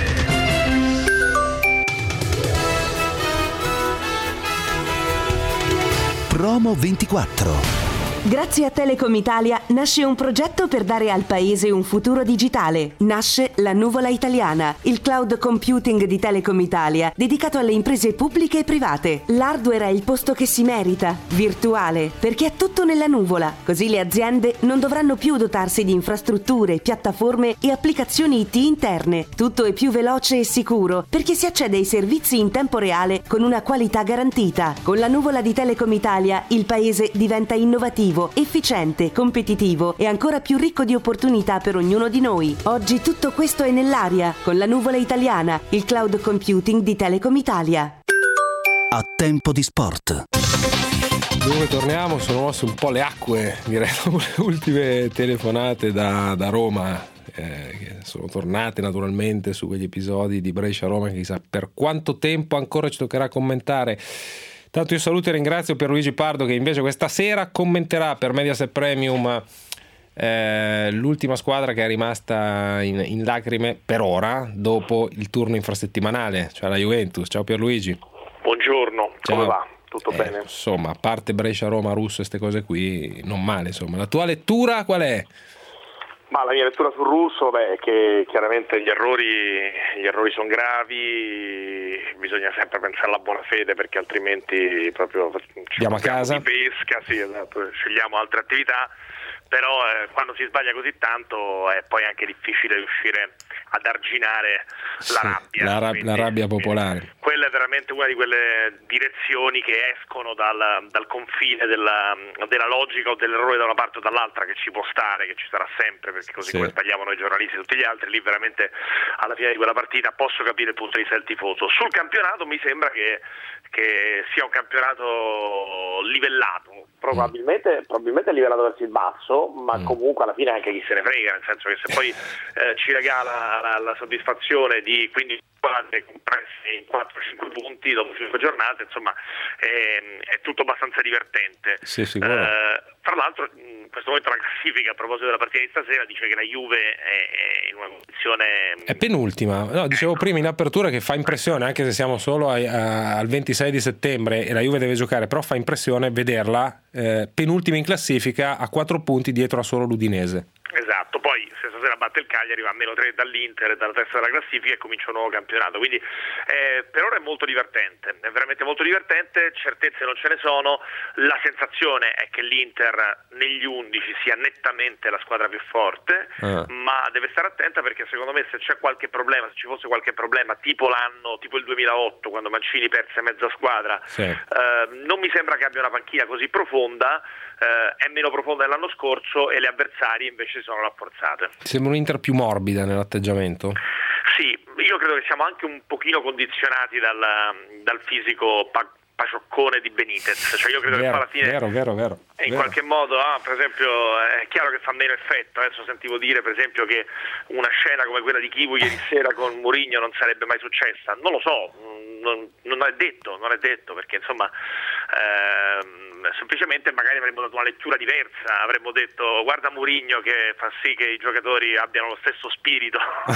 Promo 24. Grazie a Telecom Italia nasce un progetto per dare al paese un futuro digitale. Nasce la Nuvola Italiana, il cloud computing di Telecom Italia, dedicato alle imprese pubbliche e private. L'hardware è il posto che si merita, virtuale, perché è tutto nella nuvola. Così le aziende non dovranno più dotarsi di infrastrutture, piattaforme e applicazioni IT interne. Tutto è più veloce e sicuro, perché si accede ai servizi in tempo reale con una qualità garantita. Con la Nuvola di Telecom Italia il paese diventa innovativo, efficiente, competitivo e ancora più ricco di opportunità per ognuno di noi. Oggi tutto questo è nell'aria con la Nuvola Italiana, il cloud computing di Telecom Italia. A tempo di sport. Dove torniamo? Sono mosse un po' le acque, direi, dopo le ultime telefonate da Roma, che sono tornate naturalmente su quegli episodi di Brescia-Roma, che chissà per quanto tempo ancora ci toccherà commentare. Tanto io saluto e ringrazio Pierluigi Pardo, che invece questa sera commenterà per Mediaset Premium l'ultima squadra che è rimasta in lacrime per ora dopo il turno infrasettimanale, cioè la Juventus. Ciao Pierluigi. Buongiorno, ciao. Come va? Tutto bene? Insomma, a parte Brescia-Roma, Russo e queste cose qui, non male. Insomma, la tua lettura qual è? Ma la mia lettura sul Russo è che chiaramente gli errori sono gravi, bisogna sempre pensare alla buona fede, perché altrimenti proprio andiamo a casa di pesca, sì, esatto, scegliamo altre attività, però quando si sbaglia così tanto è poi anche difficile riuscire ad arginare la rabbia. La rabbia popolare. Quella è veramente una di quelle direzioni che escono dal confine della logica o dell'errore da una parte o dall'altra, che ci può stare, che ci sarà sempre, perché così come sbagliamo noi giornalisti e tutti gli altri, lì veramente alla fine di quella partita posso capire il punto di vista del tifoso. Sul campionato mi sembra che sia un campionato livellato, probabilmente livellato verso il basso, ma comunque alla fine anche chi se ne frega, nel senso che se poi ci regala la soddisfazione di 15 squadre compresse in 4-5 punti dopo 5 giornate, insomma è tutto abbastanza divertente. Sì, sicuro. Tra l'altro in questo momento la classifica, a proposito della partita di stasera, dice che la Juve è in una condizione... È penultima. No, dicevo prima in apertura che fa impressione, anche se siamo solo al 26 di settembre e la Juve deve giocare, però fa impressione vederla penultima in classifica a 4 punti dietro a solo l'Udinese. Esatto, poi se stasera batte il Cagliari va a -3 dall'Inter e dalla testa della classifica e comincia un nuovo campionato, quindi per ora è molto divertente, è veramente molto divertente, certezze non ce ne sono, la sensazione è che l'Inter negli 11 sia nettamente la squadra più forte, ma deve stare attenta, perché secondo me se c'è qualche problema, se ci fosse qualche problema tipo il 2008 quando Mancini perse mezza squadra, non mi sembra che abbia una panchina così profonda, è meno profonda dell'anno scorso e le avversarie invece sono rafforzate. Sembra un'Inter più morbida nell'atteggiamento? Sì, io credo che siamo anche un pochino condizionati dal fisico pacioccone di Benitez, cioè io credo che alla fine vero. in qualche modo per esempio è chiaro che fa meno effetto. Adesso sentivo dire per esempio che una scena come quella di Kivu ieri sera con Mourinho non sarebbe mai successa, non lo so, non è detto perché insomma semplicemente magari avremmo dato una lettura diversa, avremmo detto guarda Mourinho che fa sì che i giocatori abbiano lo stesso spirito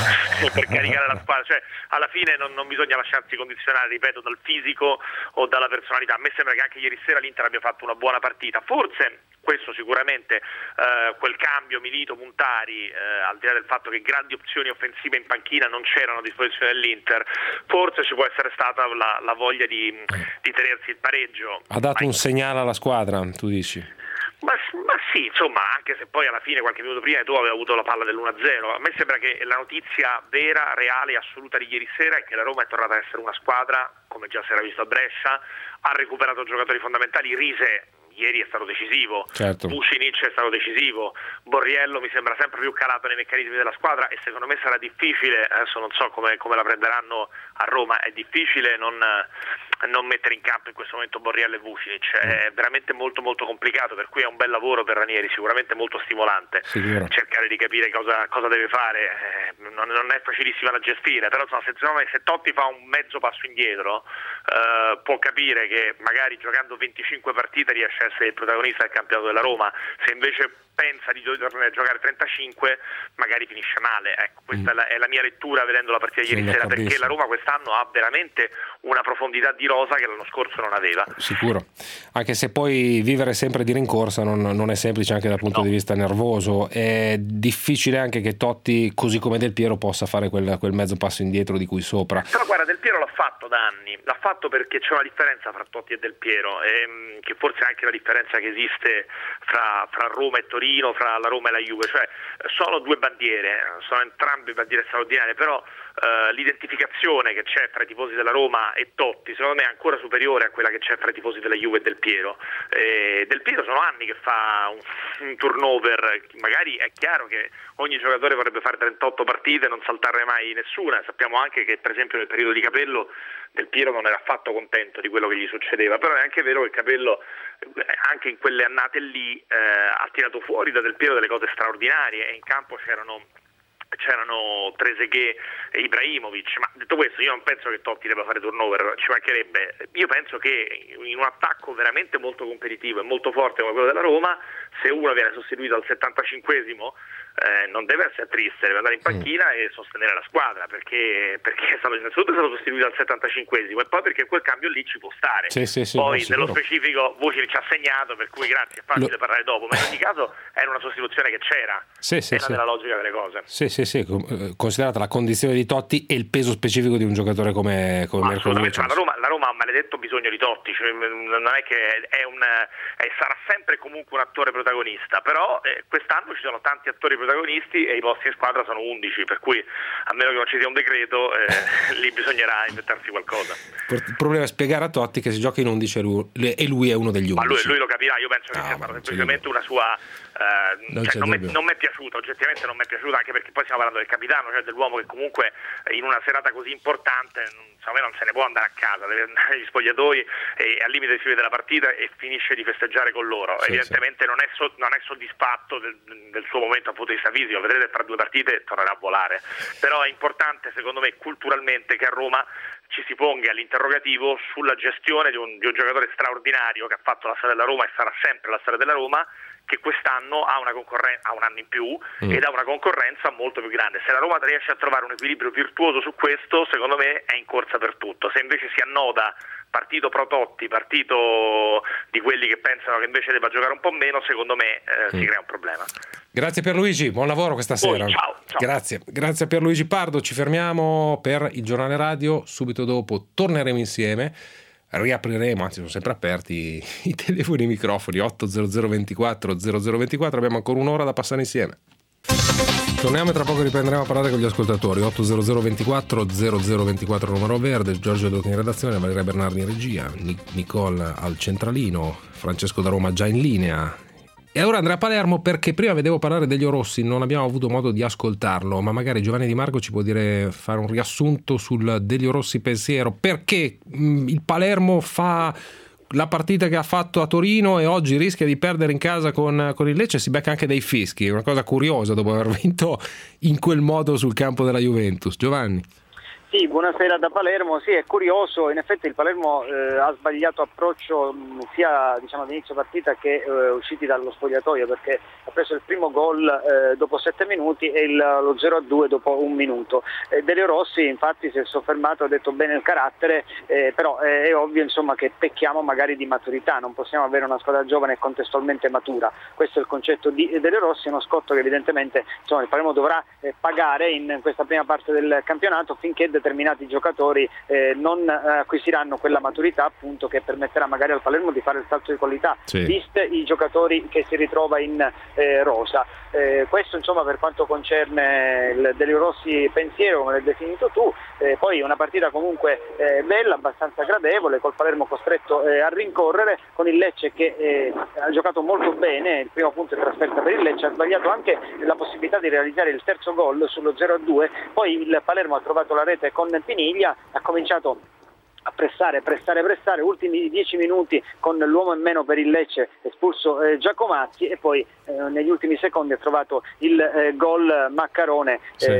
per caricare la squadra, cioè alla fine non bisogna lasciarsi condizionare, ripeto, dal fisico o dalla personalità. A me sembra che anche ieri sera l'Inter abbia fatto una buona partita, forse questo sicuramente quel cambio Milito-Muntari, al di là del fatto che grandi opzioni offensive in panchina non c'erano a disposizione dell'Inter, forse ci può essere stata la voglia di tenersi il pareggio. Ha dato un segnale alla squadra, tu dici? Ma sì, insomma, anche se poi alla fine qualche minuto prima tu avevi avuto la palla dell'1-0, a me sembra che la notizia vera, reale e assoluta di ieri sera è che la Roma è tornata a essere una squadra, come già si era visto a Brescia, ha recuperato giocatori fondamentali. Rise ieri è stato decisivo, certo. Vucinic è stato decisivo, Borriello mi sembra sempre più calato nei meccanismi della squadra e secondo me sarà difficile, adesso non so come la prenderanno a Roma, è difficile non mettere in campo in questo momento Borriello e Vucinic, è veramente molto molto complicato, per cui è un bel lavoro per Ranieri, sicuramente molto stimolante. Sicuro. Cercare di capire cosa deve fare, non è facilissima da gestire, però insomma, se Totti fa un mezzo passo indietro può capire che magari giocando 25 partite riesce a essere il protagonista del campionato della Roma, se invece pensa di tornare a giocare 35 magari finisce male. Ecco, questa è la mia lettura vedendo la partita ieri sera, perché la Roma quest'anno ha veramente una profondità di rosa che l'anno scorso non aveva. Sicuro, anche se poi vivere sempre di rincorsa non è semplice anche dal punto di vista nervoso, è difficile anche che Totti, così come Del Piero, possa fare quel mezzo passo indietro di cui sopra. Però guarda, Del Piero l'ha fatto da anni, l'ha fatto perché c'è una differenza fra Totti e Del Piero, che forse è anche la differenza che esiste fra Roma e Torino, fra la Roma e la Juve, cioè sono due bandiere, sono entrambe bandiere straordinarie, però l'identificazione che c'è tra i tifosi della Roma e Totti secondo me è ancora superiore a quella che c'è tra i tifosi della Juve e Del Piero. Del Piero sono anni che fa un turnover, magari è chiaro che ogni giocatore vorrebbe fare 38 partite e non saltarne mai nessuna, sappiamo anche che per esempio nel periodo di Capello Del Piero non era affatto contento di quello che gli succedeva, però è anche vero che Capello anche in quelle annate lì ha tirato fuori da Del Piero delle cose straordinarie e in campo c'erano Trezeguet e Ibrahimovic, ma detto questo io non penso che Totti debba fare turnover, ci mancherebbe. Io penso che in un attacco veramente molto competitivo e molto forte come quello della Roma, se uno viene sostituito al 75esimo non deve essere triste, deve andare in panchina e sostenere la squadra, perché è stato innanzitutto sostituito al 75esimo e poi perché quel cambio lì ci può stare. Sì, poi nello specifico Vucinic ci ha segnato, per cui grazie, è facile parlare dopo, ma in ogni caso era una sostituzione che c'era, era nella logica delle cose. Sì, considerata la condizione di Totti e il peso specifico di un giocatore come Mirko Vucinic. La Roma ha un maledetto bisogno di Totti, cioè, non è che sarà sempre comunque un attore protagonista, però quest'anno ci sono tanti attori protagonisti e i posti in squadra sono 11, per cui a meno che non ci sia un decreto lì bisognerà inventarsi qualcosa. Il problema è spiegare a Totti che si gioca in 11 e lui è uno degli 11. Ma lui lo capirà, io penso che sia semplicemente una sua non mi è piaciuta, oggettivamente non mi è piaciuta, anche perché poi stiamo parlando del capitano, cioè dell'uomo che comunque in una serata così importante secondo me non se ne può andare a casa, deve andare agli spogliatoi e al limite si vede la partita e finisce di festeggiare con loro. Evidentemente non è soddisfatto del suo momento dal punto di vista fisico, vedrete tra due partite tornerà a volare, però è importante secondo me culturalmente che a Roma ci si ponga l'interrogativo sulla gestione di un giocatore straordinario che ha fatto la storia della Roma e sarà sempre la storia della Roma, che quest'anno ha un anno in più ed ha una concorrenza molto più grande. Se la Roma riesce a trovare un equilibrio virtuoso su questo, secondo me è in corsa per tutto. Se invece si annoda partito pro Totti, partito di quelli che pensano che invece debba giocare un po' meno, secondo me si crea un problema. Grazie Pierluigi, buon lavoro questa sera. Ciao. Grazie a Pierluigi Pardo, ci fermiamo per il giornale radio, subito dopo torneremo insieme. Riapriremo, anzi sono sempre aperti i telefoni e i microfoni 800 24 0024, abbiamo ancora un'ora da passare insieme. Torniamo e tra poco riprenderemo a parlare con gli ascoltatori. 800 24 0024 numero verde, Giorgio Docchi in redazione, Valeria Bernardi in regia, Nicole al centralino, Francesco da Roma già in linea E ora Andrea Palermo, perché prima vedevo parlare degli Orossi, non abbiamo avuto modo di ascoltarlo, ma magari Giovanni Di Marco ci può fare un riassunto sul Delio Rossi pensiero, perché il Palermo fa la partita che ha fatto a Torino e oggi rischia di perdere in casa con il Lecce, si becca anche dei fischi, è una cosa curiosa dopo aver vinto in quel modo sul campo della Juventus. Giovanni. Sì, buonasera da Palermo. Sì, è curioso, in effetti il Palermo ha sbagliato approccio sia all'inizio partita che usciti dallo spogliatoio, perché ha preso il primo gol dopo 7 minuti e lo 0-2 dopo 1 minuto. Delio Rossi infatti si è soffermato, ha detto bene il carattere, però è ovvio che pecchiamo magari di maturità, non possiamo avere una squadra giovane e contestualmente matura. Questo è il concetto di Delio Rossi, uno scotto che evidentemente il Palermo dovrà pagare in questa prima parte del campionato finché determinati giocatori non acquisiranno quella maturità appunto che permetterà magari al Palermo di fare il salto di qualità, viste i giocatori che si ritrova in rosa. Questo per quanto concerne il Delio Rossi pensiero, come l'hai definito tu. Poi una partita comunque bella, abbastanza gradevole, col Palermo costretto a rincorrere, con il Lecce che ha giocato molto bene, il primo punto è trasferta per il Lecce, ha sbagliato anche la possibilità di realizzare il terzo gol sullo 0-2, poi il Palermo ha trovato la rete con Piniglia, ha cominciato a pressare, ultimi 10 minuti con l'uomo in meno per il Lecce, espulso Giacomazzi, e poi negli ultimi secondi ha trovato il gol Maccarone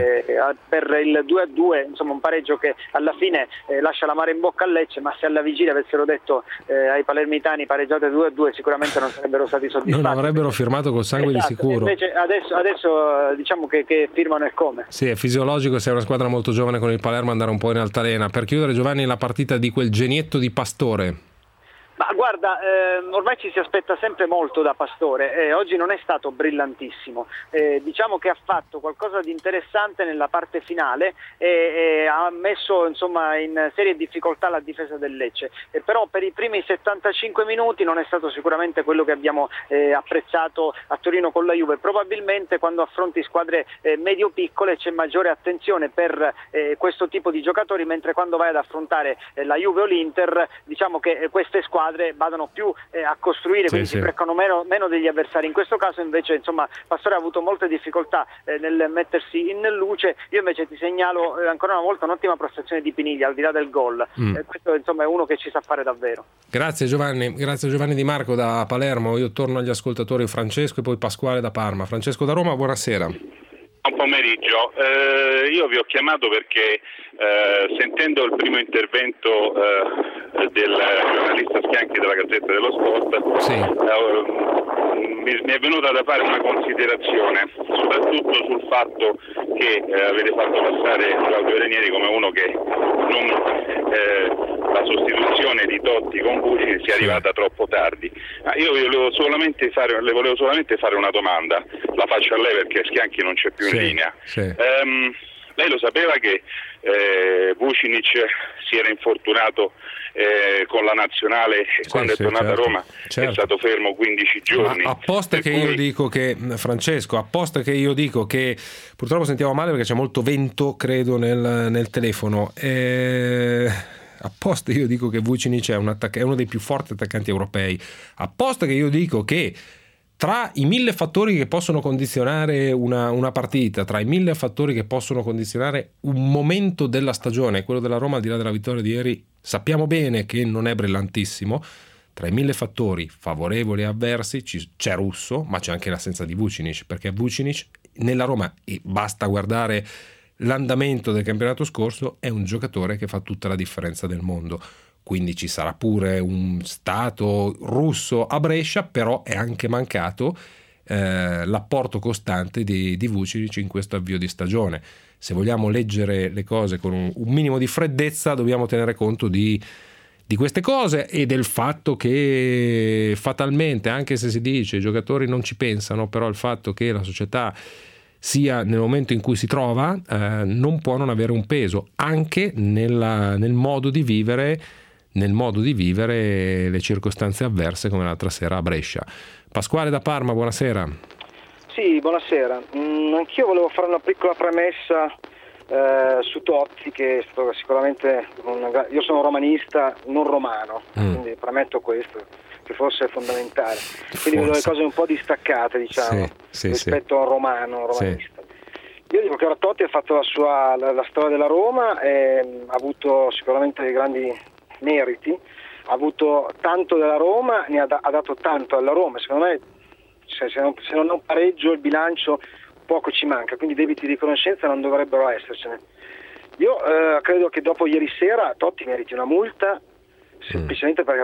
per il 2-2, un pareggio che alla fine lascia l'amaro in bocca al Lecce, ma se alla vigilia avessero detto ai palermitani pareggiate 2-2 sicuramente non sarebbero stati soddisfatti. Non avrebbero firmato col sangue di sicuro. Invece adesso diciamo che firmano il come. Sì, è fisiologico, se è una squadra molto giovane con il Palermo, andare un po' in altalena. Per chiudere, Giovanni, la partita di quel genietto di Pastore. Ma guarda, ormai ci si aspetta sempre molto da Pastore, oggi non è stato brillantissimo, diciamo che ha fatto qualcosa di interessante nella parte finale e ha messo in serie difficoltà la difesa del Lecce, però per i primi 75 minuti non è stato sicuramente quello che abbiamo apprezzato a Torino con la Juve. Probabilmente quando affronti squadre medio-piccole c'è maggiore attenzione per questo tipo di giocatori, mentre quando vai ad affrontare la Juve o l'Inter, diciamo che queste squadre vadano più a costruire, quindi si sprecano meno degli avversari. In questo caso invece Pastore ha avuto molte difficoltà nel mettersi in luce. Io invece ti segnalo ancora una volta un'ottima prestazione di Piniglia al di là del gol. Questo è uno che ci sa fare davvero. Grazie Giovanni Di Marco da Palermo. Io torno agli ascoltatori, Francesco e poi Pasquale da Parma. Francesco da Roma, buonasera. Buon pomeriggio, io vi ho chiamato perché sentendo il primo intervento del giornalista Schianchi della Gazzetta dello Sport, mi è venuta da fare una considerazione, soprattutto sul fatto che avete fatto passare Claudio Ranieri come uno che la sostituzione di Totti con Vucinic sia arrivata troppo tardi. Io le volevo solamente fare una domanda, la faccio a lei perché Schianchi non c'è più in linea. Lei lo sapeva che Vucinic si era infortunato con la nazionale e quando è tornato a Roma è stato fermo 15 giorni. Apposta che io dico che, Francesco, purtroppo sentiamo male perché c'è molto vento, credo, nel telefono. Apposta io dico che Vucinic è uno dei più forti attaccanti europei. Apposta che io dico che tra i 1000 fattori che possono condizionare una partita, tra i 1000 fattori che possono condizionare un momento della stagione, quello della Roma, al di là della vittoria di ieri, sappiamo bene che non è brillantissimo. Tra i 1000 fattori favorevoli e avversi c'è Russo, ma c'è anche l'assenza di Vucinic, perché Vucinic nella Roma, e basta guardare l'andamento del campionato scorso, è un giocatore che fa tutta la differenza del mondo. Quindi ci sarà pure un stato Russo a Brescia, però è anche mancato l'apporto costante di Vucinic in questo avvio di stagione. Se vogliamo leggere le cose con un minimo di freddezza, dobbiamo tenere conto di queste cose e del fatto che fatalmente, anche se si dice i giocatori non ci pensano, però il fatto che la società sia nel momento in cui si trova non può non avere un peso anche nel modo di vivere le circostanze avverse, come l'altra sera a Brescia. Pasquale da Parma, buonasera. Sì, buonasera. Anch'io volevo fare una piccola premessa su Totti, che è stato sicuramente io sono romanista, non romano, quindi premetto questo. che forse è fondamentale. Quindi vedo le cose un po' distaccate, diciamo, rispetto a un romanista. Io dico che ora Totti ha fatto la storia della Roma, ha avuto sicuramente dei grandi meriti, ha avuto tanto della Roma, ha dato tanto alla Roma. Secondo me se non è un pareggio il bilancio poco ci manca, quindi debiti di riconoscenza non dovrebbero essercene. Io credo che dopo ieri sera Totti meriti una multa semplicemente per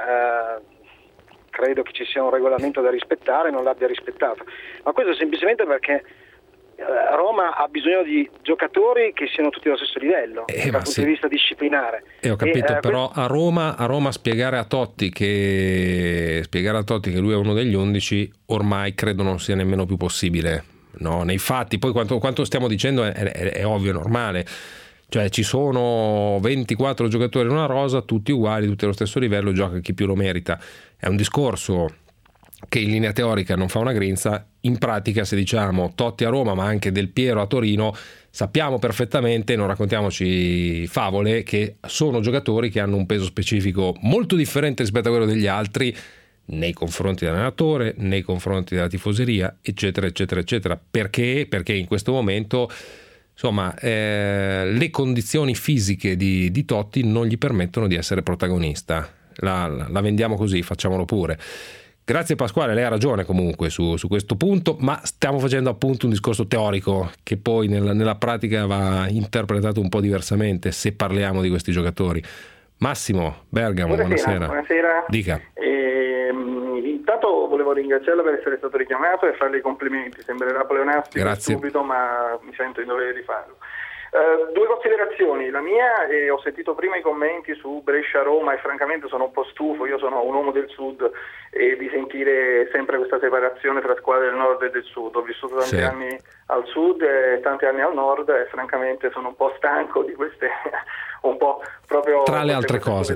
credo che ci sia un regolamento da rispettare e non l'abbia rispettato, ma questo semplicemente perché Roma ha bisogno di giocatori che siano tutti allo stesso livello dal punto di vista disciplinare. Ho capito, però a Roma spiegare a Totti che lui è uno degli 11 ormai credo non sia nemmeno più possibile, no? Nei fatti, poi quanto stiamo dicendo è ovvio, è normale. Cioè ci sono 24 giocatori in una rosa, tutti uguali, tutti allo stesso livello, gioca chi più lo merita. È un discorso che in linea teorica non fa una grinza, in pratica se diciamo Totti a Roma ma anche Del Piero a Torino sappiamo perfettamente, non raccontiamoci favole, che sono giocatori che hanno un peso specifico molto differente rispetto a quello degli altri nei confronti dell'allenatore, nei confronti della tifoseria, eccetera eccetera eccetera. Perché in questo momento insomma le condizioni fisiche di Totti non gli permettono di essere protagonista. La vendiamo così, facciamolo pure. Grazie Pasquale, lei ha ragione comunque su questo punto, ma stiamo facendo appunto un discorso teorico che poi nella pratica va interpretato un po' diversamente se parliamo di questi giocatori. Massimo Bergamo, buonasera. Buonasera. Dica. Intanto volevo ringraziarla per essere stato richiamato e farle i complimenti, sembrerà pleonastico subito ma mi sento in dovere di farlo. Due considerazioni, la mia, ho sentito prima i commenti su Brescia-Roma e francamente sono un po' stufo, io sono un uomo del sud e di sentire sempre questa separazione tra squadre del nord e del sud, ho vissuto tanti anni al sud e tanti anni al nord e francamente sono un po' stanco di queste, un po' proprio tra le altre cose.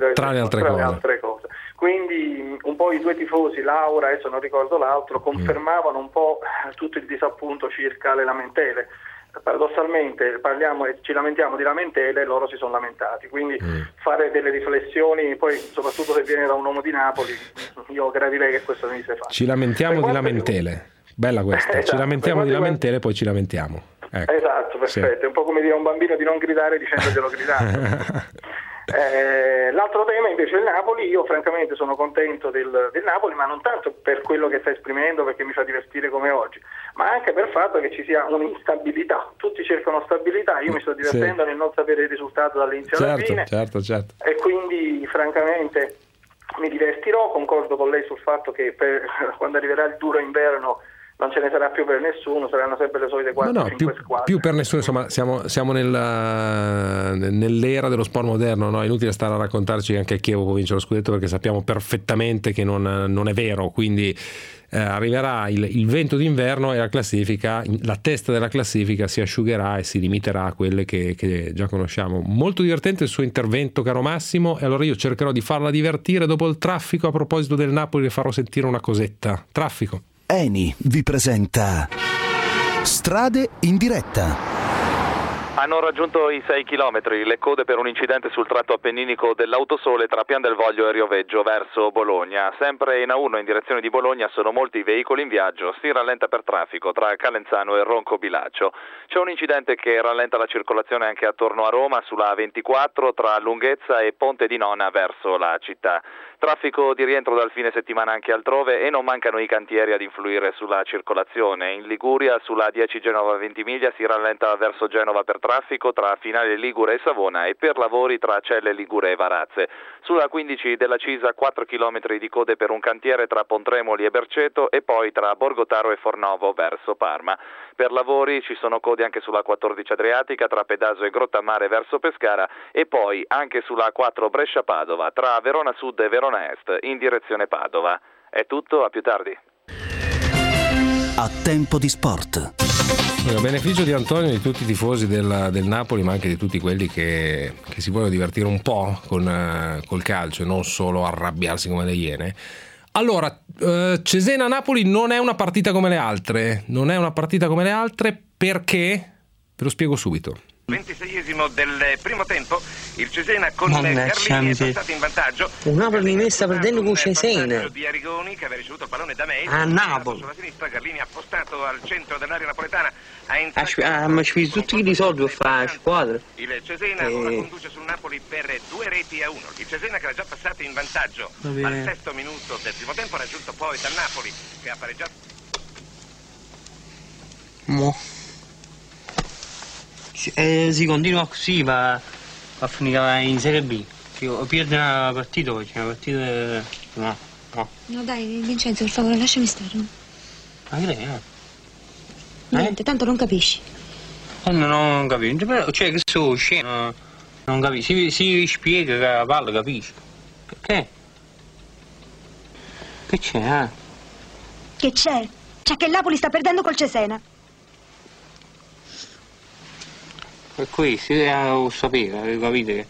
Quindi un po' i due tifosi, Laura, adesso non ricordo l'altro, confermavano un po' tutto il disappunto circa le lamentele. Paradossalmente parliamo e ci lamentiamo di lamentele e loro si sono lamentati, quindi fare delle riflessioni, poi soprattutto se viene da un uomo di Napoli, io gradirei che questo venisse fatto. Ci lamentiamo di lamentele, bella questa, esatto, ci lamentiamo di lamentele e poi ci lamentiamo. Ecco. Esatto, perfetto, è un po' come dire a un bambino di non gridare dicendoglielo gridando. L'altro tema invece è il Napoli. Io francamente sono contento del Napoli, ma non tanto per quello che sta esprimendo perché mi fa divertire come oggi, ma anche per il fatto che ci sia un'instabilità. Tutti cercano stabilità, io mi sto divertendo nel non sapere il risultato dall'inizio alla fine. Certo. E quindi francamente mi divertirò. Concordo con lei sul fatto che quando arriverà il duro inverno non ce ne sarà più per nessuno, saranno sempre le solite 4-5 squadre. Più per nessuno, insomma, siamo nell'era dello sport moderno, no? È inutile stare a raccontarci che anche il Chievo può vincere lo scudetto perché sappiamo perfettamente che non è vero, quindi arriverà il vento d'inverno e la classifica, la testa della classifica si asciugherà e si limiterà a quelle che già conosciamo. Molto divertente il suo intervento, caro Massimo, e allora io cercherò di farla divertire dopo il traffico. A proposito del Napoli le farò sentire una cosetta. Traffico. Eni vi presenta Strade in diretta. Hanno raggiunto i 6 chilometri le code per un incidente sul tratto appenninico dell'Autosole tra Pian del Voglio e Rioveggio verso Bologna. Sempre in A1 in direzione di Bologna sono molti veicoli in viaggio, si rallenta per traffico tra Calenzano e Ronco Bilaccio. C'è un incidente che rallenta la circolazione anche attorno a Roma sulla A24 tra Lunghezza e Ponte di Nona verso la città. Traffico di rientro dal fine settimana anche altrove e non mancano i cantieri ad influire sulla circolazione. In Liguria sulla 10 Genova Ventimiglia si rallenta verso Genova per traffico tra Finale Ligure e Savona e per lavori tra Celle Ligure e Varazze. Sulla 15 della Cisa 4 km di code per un cantiere tra Pontremoli e Berceto e poi tra Borgotaro e Fornovo verso Parma. Per lavori ci sono code anche sulla 14 Adriatica tra Pedaso e Grottamare verso Pescara e poi anche sulla 4 Brescia-Padova tra Verona Sud e Verona Est in direzione Padova. È tutto, a più tardi. A tempo di sport. A beneficio di Antonio e di tutti i tifosi del Napoli, ma anche di tutti quelli che si vogliono divertire un po' col calcio e non solo arrabbiarsi come le iene. Allora, Cesena-Napoli non è una partita come le altre. Non è una partita come le altre perché? Ve lo spiego subito. 26esimo del primo tempo, il Cesena con Carlini è passato in vantaggio. Un Napoli ne sta perdendo con Cesena. Di Arrigoni che aveva ricevuto il pallone da Mei. A Napoli. Sulla sinistra Carlini ha postato al centro dell'area napoletana. Ma ci sono tutti i soldi per fare la squadra. Il Cesena ora conduce sul Napoli per 2-1. Il Cesena che era già passato in vantaggio al sesto minuto del primo tempo, raggiunto poi dal Napoli che ha pareggiato. Si continua così, va a finire in Serie B. Pierde una partita, poi c'è una partita. No. No dai, Vincenzo, per favore, lasciami stare. Ma che lei, Niente, tanto non capisci. Non capisco, però, cioè che so, scena, non capisci. Si spiega che la palla capisco. Che c'è, Che c'è? C'è che il Napoli sta perdendo col Cesena. E qui si lo sapere, capite?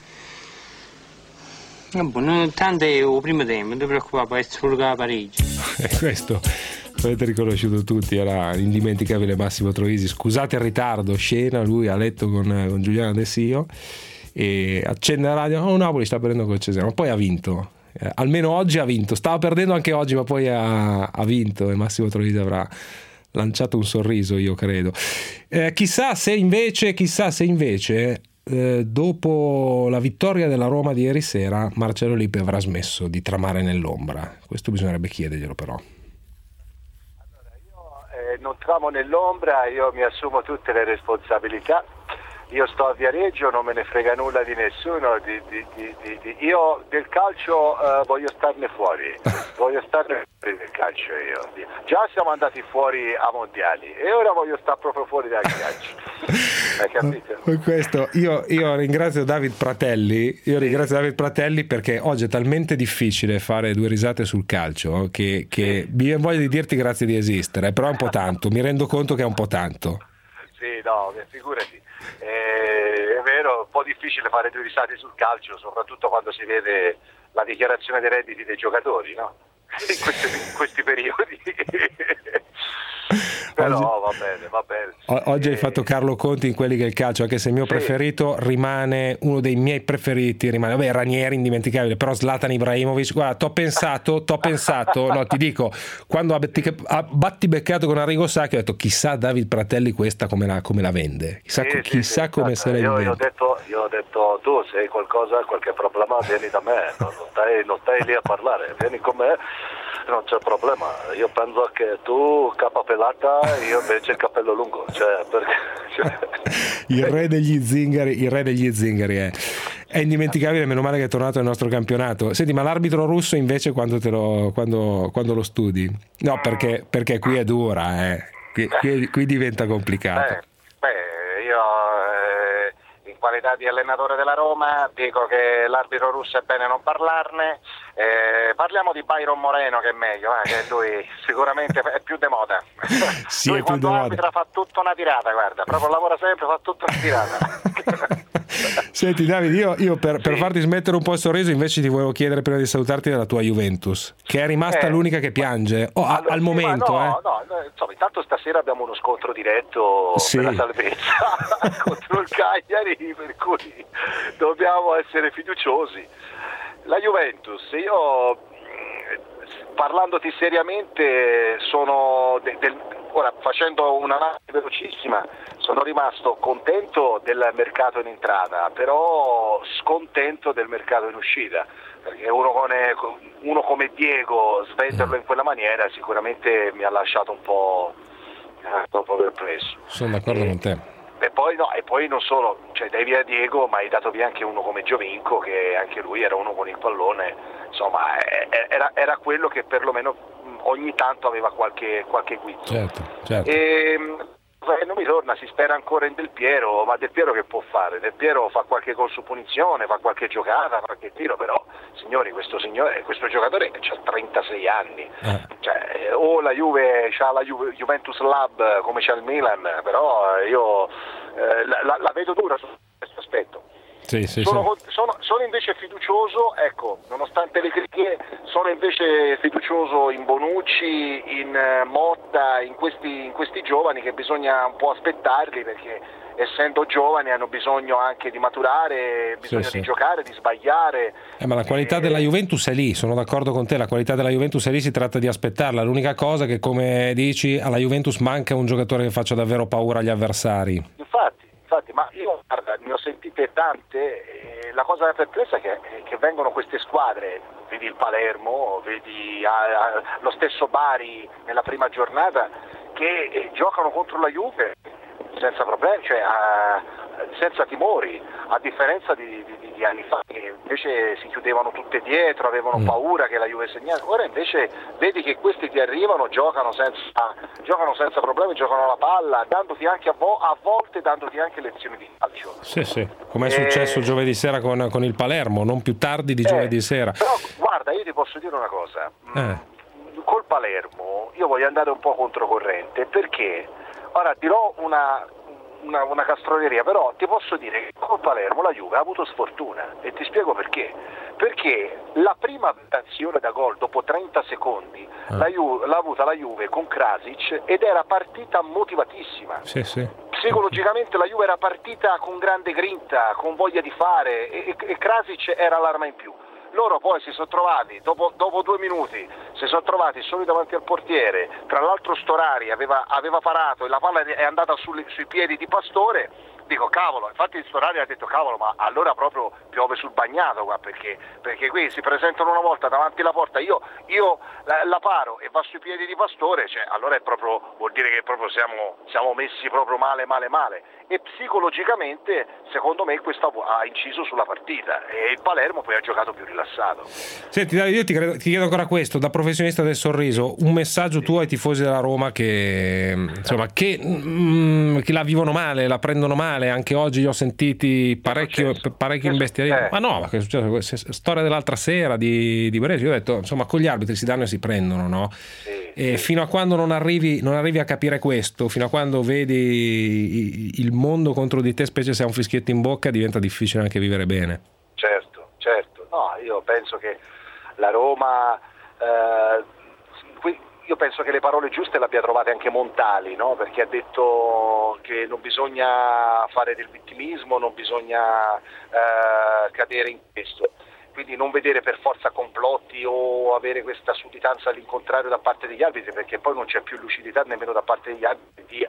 Tanto è il primo tempo, non ti preoccupare, può essere solo la pareggio. E questo l'avete riconosciuto tutti, era l'indimenticabile Massimo Troisi. Scusate il ritardo, scena, lui a letto con Giuliano Dessio e accende la radio, Napoli sta perdendo col Cesena, ma poi ha vinto. Almeno oggi ha vinto, stava perdendo anche oggi, ma poi ha vinto e Massimo Troisi avrà lanciato un sorriso, io credo. Chissà se invece dopo la vittoria della Roma di ieri sera Marcello Lippi avrà smesso di tramare nell'ombra. Questo bisognerebbe chiederglielo, però. Allora, io non tramo nell'ombra, io mi assumo tutte le responsabilità. Io sto a Viareggio, non me ne frega nulla di nessuno, io del calcio voglio starne fuori del calcio io. Già siamo andati fuori a mondiali e ora voglio stare proprio fuori dal calcio. Hai capito? Per questo io ringrazio David Pratelli, perché oggi è talmente difficile fare due risate sul calcio che mi voglio di dirti grazie di esistere, però è un po' tanto, mi rendo conto che è un po' tanto. Sì, no, figurati. È vero, è un po' difficile fare due risate sul calcio, soprattutto quando si vede la dichiarazione dei redditi dei giocatori, no? In questi periodi. Però va bene. Oggi hai fatto Carlo Conti in quelli che è il calcio, anche se il mio preferito rimane uno dei miei preferiti, Ranieri indimenticabile, però Zlatan Ibrahimovic, guarda, t'ho pensato, no, ti dico, quando ha battibeccato con Arrigo Sacchi ho detto chissà David Pratelli questa come la vende, chissà come se la vende. Io ho detto tu se hai qualche problema vieni da me, non stai lì a parlare, vieni con me. Non c'è problema, io penso che tu capa pelata, io invece il capello lungo, il re degli zingari è indimenticabile, meno male che è tornato nel nostro campionato. Senti, ma l'arbitro russo invece quando lo studi? No, perché qui è dura, qui diventa complicato. Io in qualità di allenatore della Roma dico che l'arbitro russo è bene non parlarne. Parliamo di Byron Moreno, che è meglio, che lui sicuramente è più de moda. Sì, lui quando arbitra fa tutta una tirata, guarda, proprio lavora sempre, fa tutta una tirata. Senti Davide, io per farti smettere un po' il sorriso invece ti volevo chiedere prima di salutarti della tua Juventus, che è rimasta l'unica che piange al momento. No, insomma, intanto stasera abbiamo uno scontro diretto per la salvezza contro il Cagliari, per cui dobbiamo essere fiduciosi. La Juventus, io parlandoti seriamente ora facendo un'analisi velocissima, sono rimasto contento del mercato in entrata, però scontento del mercato in uscita, perché uno come Diego svenderlo in quella maniera sicuramente mi ha lasciato un po' perplesso. Sono d'accordo con te. E poi non solo, cioè dai via Diego, ma hai dato via anche uno come Giovinco, che anche lui era uno con il pallone, insomma era quello che perlomeno ogni tanto aveva qualche guizzo. Certo. E non mi torna, si spera ancora in Del Piero, ma Del Piero che può fare? Del Piero fa qualche gol su punizione, fa qualche giocata, qualche tiro, però signori, questo giocatore ha 36 anni, cioè, o la Juve c'ha la Juventus Lab come c'ha il Milan, però io la vedo dura su questo aspetto. Sono invece fiducioso, ecco, nonostante le critiche, sono invece fiducioso in Bonucci, in Motta, in questi giovani che bisogna un po' aspettarli, perché essendo giovani hanno bisogno anche di maturare, bisogno di giocare, di sbagliare. Ma la qualità della Juventus è lì, sono d'accordo con te, la qualità della Juventus è lì, si tratta di aspettarla. L'unica cosa è che, come dici, alla Juventus manca un giocatore che faccia davvero paura agli avversari. Infatti, ma io guarda, ne ho sentite tante, e la cosa perplessa è che vengono queste squadre, vedi il Palermo, vedi lo stesso Bari nella prima giornata, che giocano contro la Juve senza problemi, cioè senza timori, a differenza di anni fa che invece si chiudevano tutte dietro, avevano paura che la Juve segnasse. Ora invece vedi che questi ti arrivano, giocano senza problemi, giocano la palla, dandoti anche a volte dandoti anche lezioni di calcio. Sì, come è successo giovedì sera con il Palermo, non più tardi di giovedì sera. Però guarda, io ti posso dire una cosa, col Palermo io voglio andare un po' controcorrente, perché ora dirò una castroneria, però ti posso dire che col Palermo la Juve ha avuto sfortuna, e ti spiego perché. Perché la prima azione da gol dopo 30 secondi l'ha avuta la Juve con Krasic, ed era partita motivatissima. Psicologicamente la Juve era partita con grande grinta, con voglia di fare, e Krasic era l'arma in più. Loro poi si sono trovati, dopo 2 minuti, si sono trovati soli davanti al portiere, tra l'altro Storari aveva parato e la palla è andata sui piedi di Pastore. Dico cavolo, infatti Storari ha detto cavolo, ma allora proprio piove sul bagnato qua, perché qui si presentano una volta davanti alla porta, io la paro e va sui piedi di Pastore, cioè allora è proprio, vuol dire che proprio siamo messi proprio male, e psicologicamente secondo me questo ha inciso sulla partita, e il Palermo poi ha giocato più rilassato. Senti Davide, io ti chiedo ancora questo, da professionista del sorriso, un messaggio tuo ai tifosi della Roma che insomma che la vivono male, la prendono male. Anche oggi li ho sentiti parecchio imbestialiti. Ma no, ma che è successo? Storia dell'altra sera di Brescia. Io ho detto, insomma, con gli arbitri si danno e si prendono, no? E fino a quando non arrivi a capire questo, fino a quando vedi il mondo contro di te, specie se hai un fischietto in bocca, diventa difficile anche vivere bene. Certo. No, io penso che la Roma io penso che le parole giuste le abbia trovate anche Montali, no? Perché ha detto che non bisogna fare del vittimismo, non bisogna cadere in questo, quindi non vedere per forza complotti o avere questa sudditanza all'incontrario da parte degli arbitri, perché poi non c'è più lucidità nemmeno da parte degli arbitri di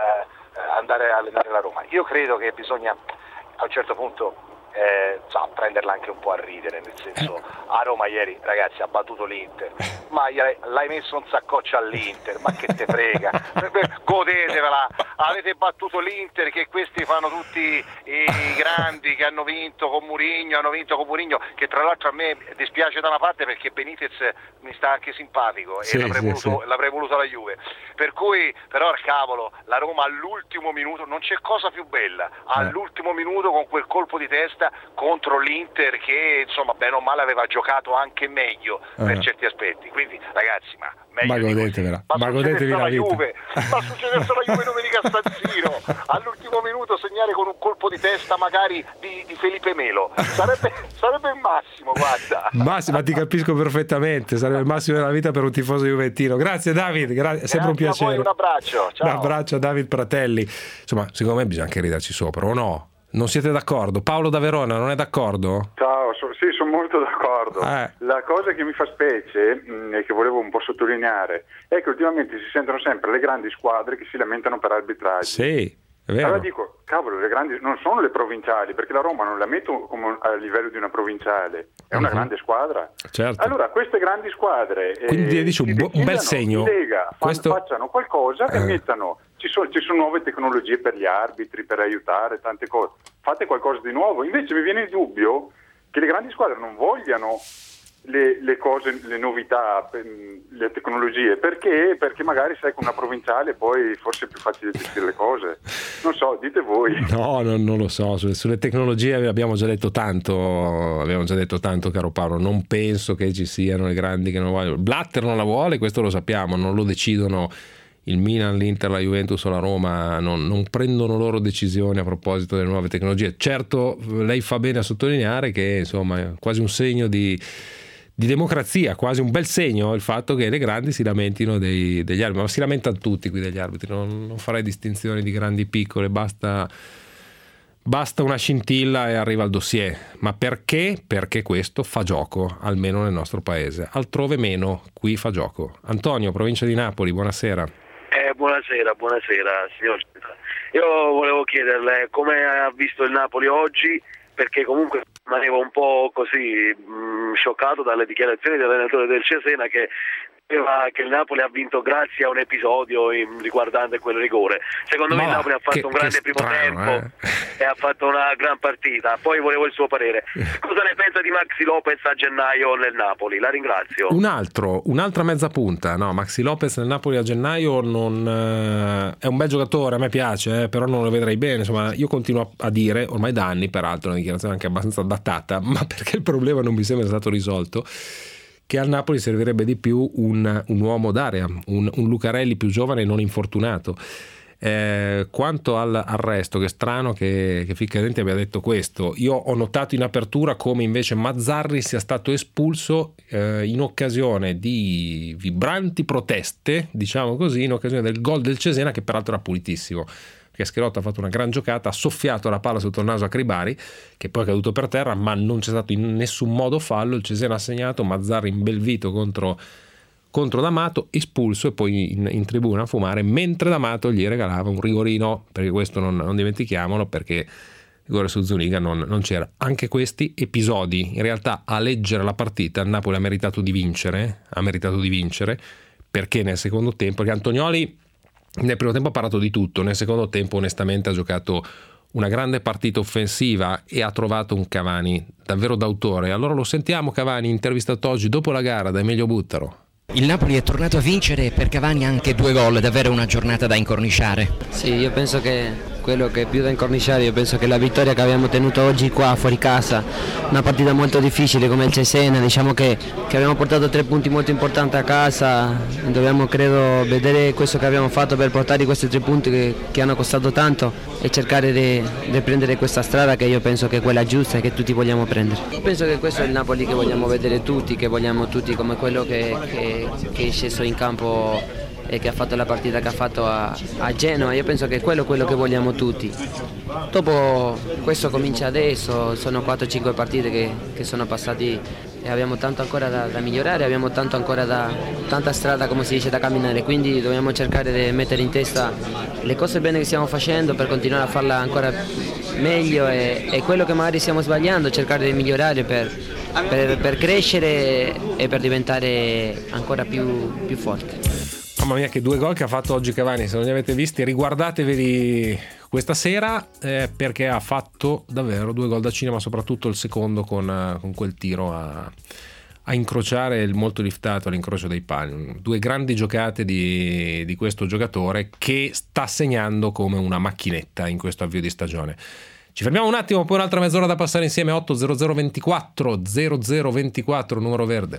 andare a allenare la Roma. Io credo che bisogna a un certo punto prenderla anche un po' a ridere, nel senso, a Roma ieri ragazzi ha battuto l'Inter, ma l'hai messo un saccoccio all'Inter, ma che te frega, godetevela, avete battuto l'Inter, che questi fanno tutti i grandi che hanno vinto con Mourinho, che tra l'altro a me dispiace da una parte perché Benitez mi sta anche simpatico e l'avrei voluto alla Juve, per cui però cavolo, la Roma all'ultimo minuto, non c'è cosa più bella, all'ultimo minuto con quel colpo di testa contro l'Inter che insomma bene o male aveva giocato anche meglio per certi aspetti, quindi ragazzi ma godetevela, ma godetevi la vita. Ma succedesse alla Juve domenica a San Siro, all'ultimo minuto segnare con un colpo di testa magari di Felipe Melo, sarebbe il massimo, guarda. Ma ti capisco perfettamente, sarebbe il massimo della vita per un tifoso juventino. Grazie David, è sempre un piacere. A voi un abbraccio, ciao. Un abbraccio a David Pratelli. Insomma, secondo me bisogna anche ridarci sopra, o no? Non siete d'accordo? Paolo da Verona non è d'accordo? Ciao, sì, sono molto d'accordo. La cosa che mi fa specie e che volevo un po' sottolineare è che ultimamente si sentono sempre le grandi squadre che si lamentano per arbitraggi. Sì, è vero. Allora dico, cavolo, le grandi non sono le provinciali, perché la Roma non la metto come a livello di una provinciale, è una grande squadra. Certo. Allora queste grandi squadre quindi dici un bel segno. In Lega, facciano qualcosa e mettano. Ci sono nuove tecnologie per gli arbitri, per aiutare tante cose. Fate qualcosa di nuovo. Invece mi viene il dubbio che le grandi squadre non vogliano le cose, le novità, le tecnologie. Perché? Perché magari sai con una provinciale poi forse è più facile gestire le cose. Non so, dite voi. No, non lo so. Sulle tecnologie abbiamo già detto tanto, caro Paolo. Non penso che ci siano le grandi che non vogliono. Blatter non la vuole, questo lo sappiamo, non lo decidono il Milan, l'Inter, la Juventus o la Roma non prendono loro decisioni a proposito delle nuove tecnologie. Certo, lei fa bene a sottolineare che insomma è quasi un segno di democrazia, quasi un bel segno il fatto che le grandi si lamentino degli arbitri, ma si lamentano tutti qui degli arbitri, non farei distinzioni di grandi e piccole, basta una scintilla e arriva il dossier. Ma perché? Perché questo fa gioco, almeno nel nostro paese, altrove meno, qui fa gioco. Antonio, provincia di Napoli, buonasera. Buonasera signor. Io volevo chiederle come ha visto il Napoli oggi, perché comunque rimanevo un po' così scioccato dalle dichiarazioni dell'allenatore del Cesena che il Napoli ha vinto grazie a un episodio riguardante quel rigore. Secondo me il Napoli ha fatto un grande primo tempo e ha fatto una gran partita. Poi volevo il suo parere. Cosa ne pensa di Maxi Lopez a gennaio nel Napoli? La ringrazio. Un'altra mezza punta. No, Maxi Lopez nel Napoli a gennaio è un bel giocatore, a me piace, però non lo vedrei bene. Insomma, io continuo a dire, ormai da anni peraltro, una dichiarazione anche abbastanza datata, ma perché il problema non mi sembra stato risolto, che al Napoli servirebbe di più un uomo d'area, un Lucarelli più giovane e non infortunato. Quanto al resto, che è strano che Ficcadenti abbia detto questo. Io ho notato in apertura come invece Mazzarri sia stato espulso in occasione di vibranti proteste, diciamo così, in occasione del gol del Cesena, che peraltro era pulitissimo, perché Schelotto ha fatto una gran giocata, ha soffiato la palla sotto il naso a Cribari, che poi è caduto per terra, ma non c'è stato in nessun modo fallo. Il Cesena ha segnato, Mazzarri imbelvito contro D'Amato, espulso, e poi in tribuna a fumare, mentre D'Amato gli regalava un rigorino, perché questo non dimentichiamolo, perché il rigore su Zuniga non c'era. Anche questi episodi, in realtà, a leggere la partita, il Napoli ha meritato di vincere, perché nel secondo tempo, perché Antonioli nel primo tempo ha parlato di tutto, nel secondo tempo onestamente ha giocato una grande partita offensiva e ha trovato un Cavani davvero d'autore. Allora lo sentiamo Cavani, intervistato oggi dopo la gara da Emilio Buttaro. Il Napoli è tornato a vincere, per Cavani anche 2 gol, davvero una giornata da incorniciare. Sì, io penso che quello che è più da incorniciare, io penso che la vittoria che abbiamo tenuto oggi qua fuori casa, una partita molto difficile come il Cesena, diciamo che abbiamo portato 3 punti molto importanti a casa, dobbiamo credo vedere questo che abbiamo fatto per portare questi 3 punti che hanno costato tanto e cercare di prendere questa strada che io penso che è quella giusta e che tutti vogliamo prendere. Io penso che questo è il Napoli che vogliamo vedere tutti, che vogliamo tutti, come quello che è sceso in campo e che ha fatto la partita che ha fatto a Genova. Io penso che è quello che vogliamo tutti. Dopo questo comincia adesso, sono 4-5 partite che sono passati e abbiamo tanto ancora da migliorare, abbiamo tanto ancora tanta strada, come si dice, da camminare, quindi dobbiamo cercare di mettere in testa le cose bene che stiamo facendo per continuare a farla ancora meglio e quello che magari stiamo sbagliando, cercare di migliorare per crescere e per diventare ancora più forti. Mamma mia, che 2 gol che ha fatto oggi Cavani, se non li avete visti riguardateveli questa sera, perché ha fatto davvero 2 gol da cinema, soprattutto il secondo con quel tiro a incrociare il molto liftato all'incrocio dei pali. 2 grandi giocate di questo giocatore che sta segnando come una macchinetta in questo avvio di stagione. Ci fermiamo un attimo, poi un'altra mezz'ora da passare insieme. 80024 0024, numero verde.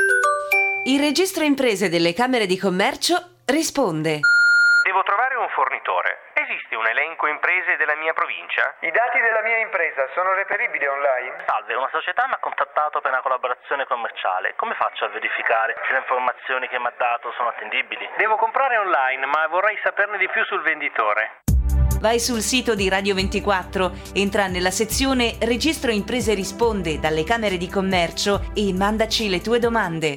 Il registro imprese delle Camere di Commercio risponde: devo trovare un fornitore. Esiste un elenco imprese della mia provincia? I dati della mia impresa sono reperibili online? Salve, una società mi ha contattato per una collaborazione commerciale. Come faccio a verificare se le informazioni che mi ha dato sono attendibili? Devo comprare online, ma vorrei saperne di più sul venditore. Vai sul sito di Radio 24, entra nella sezione Registro Imprese risponde dalle Camere di Commercio e mandaci le tue domande.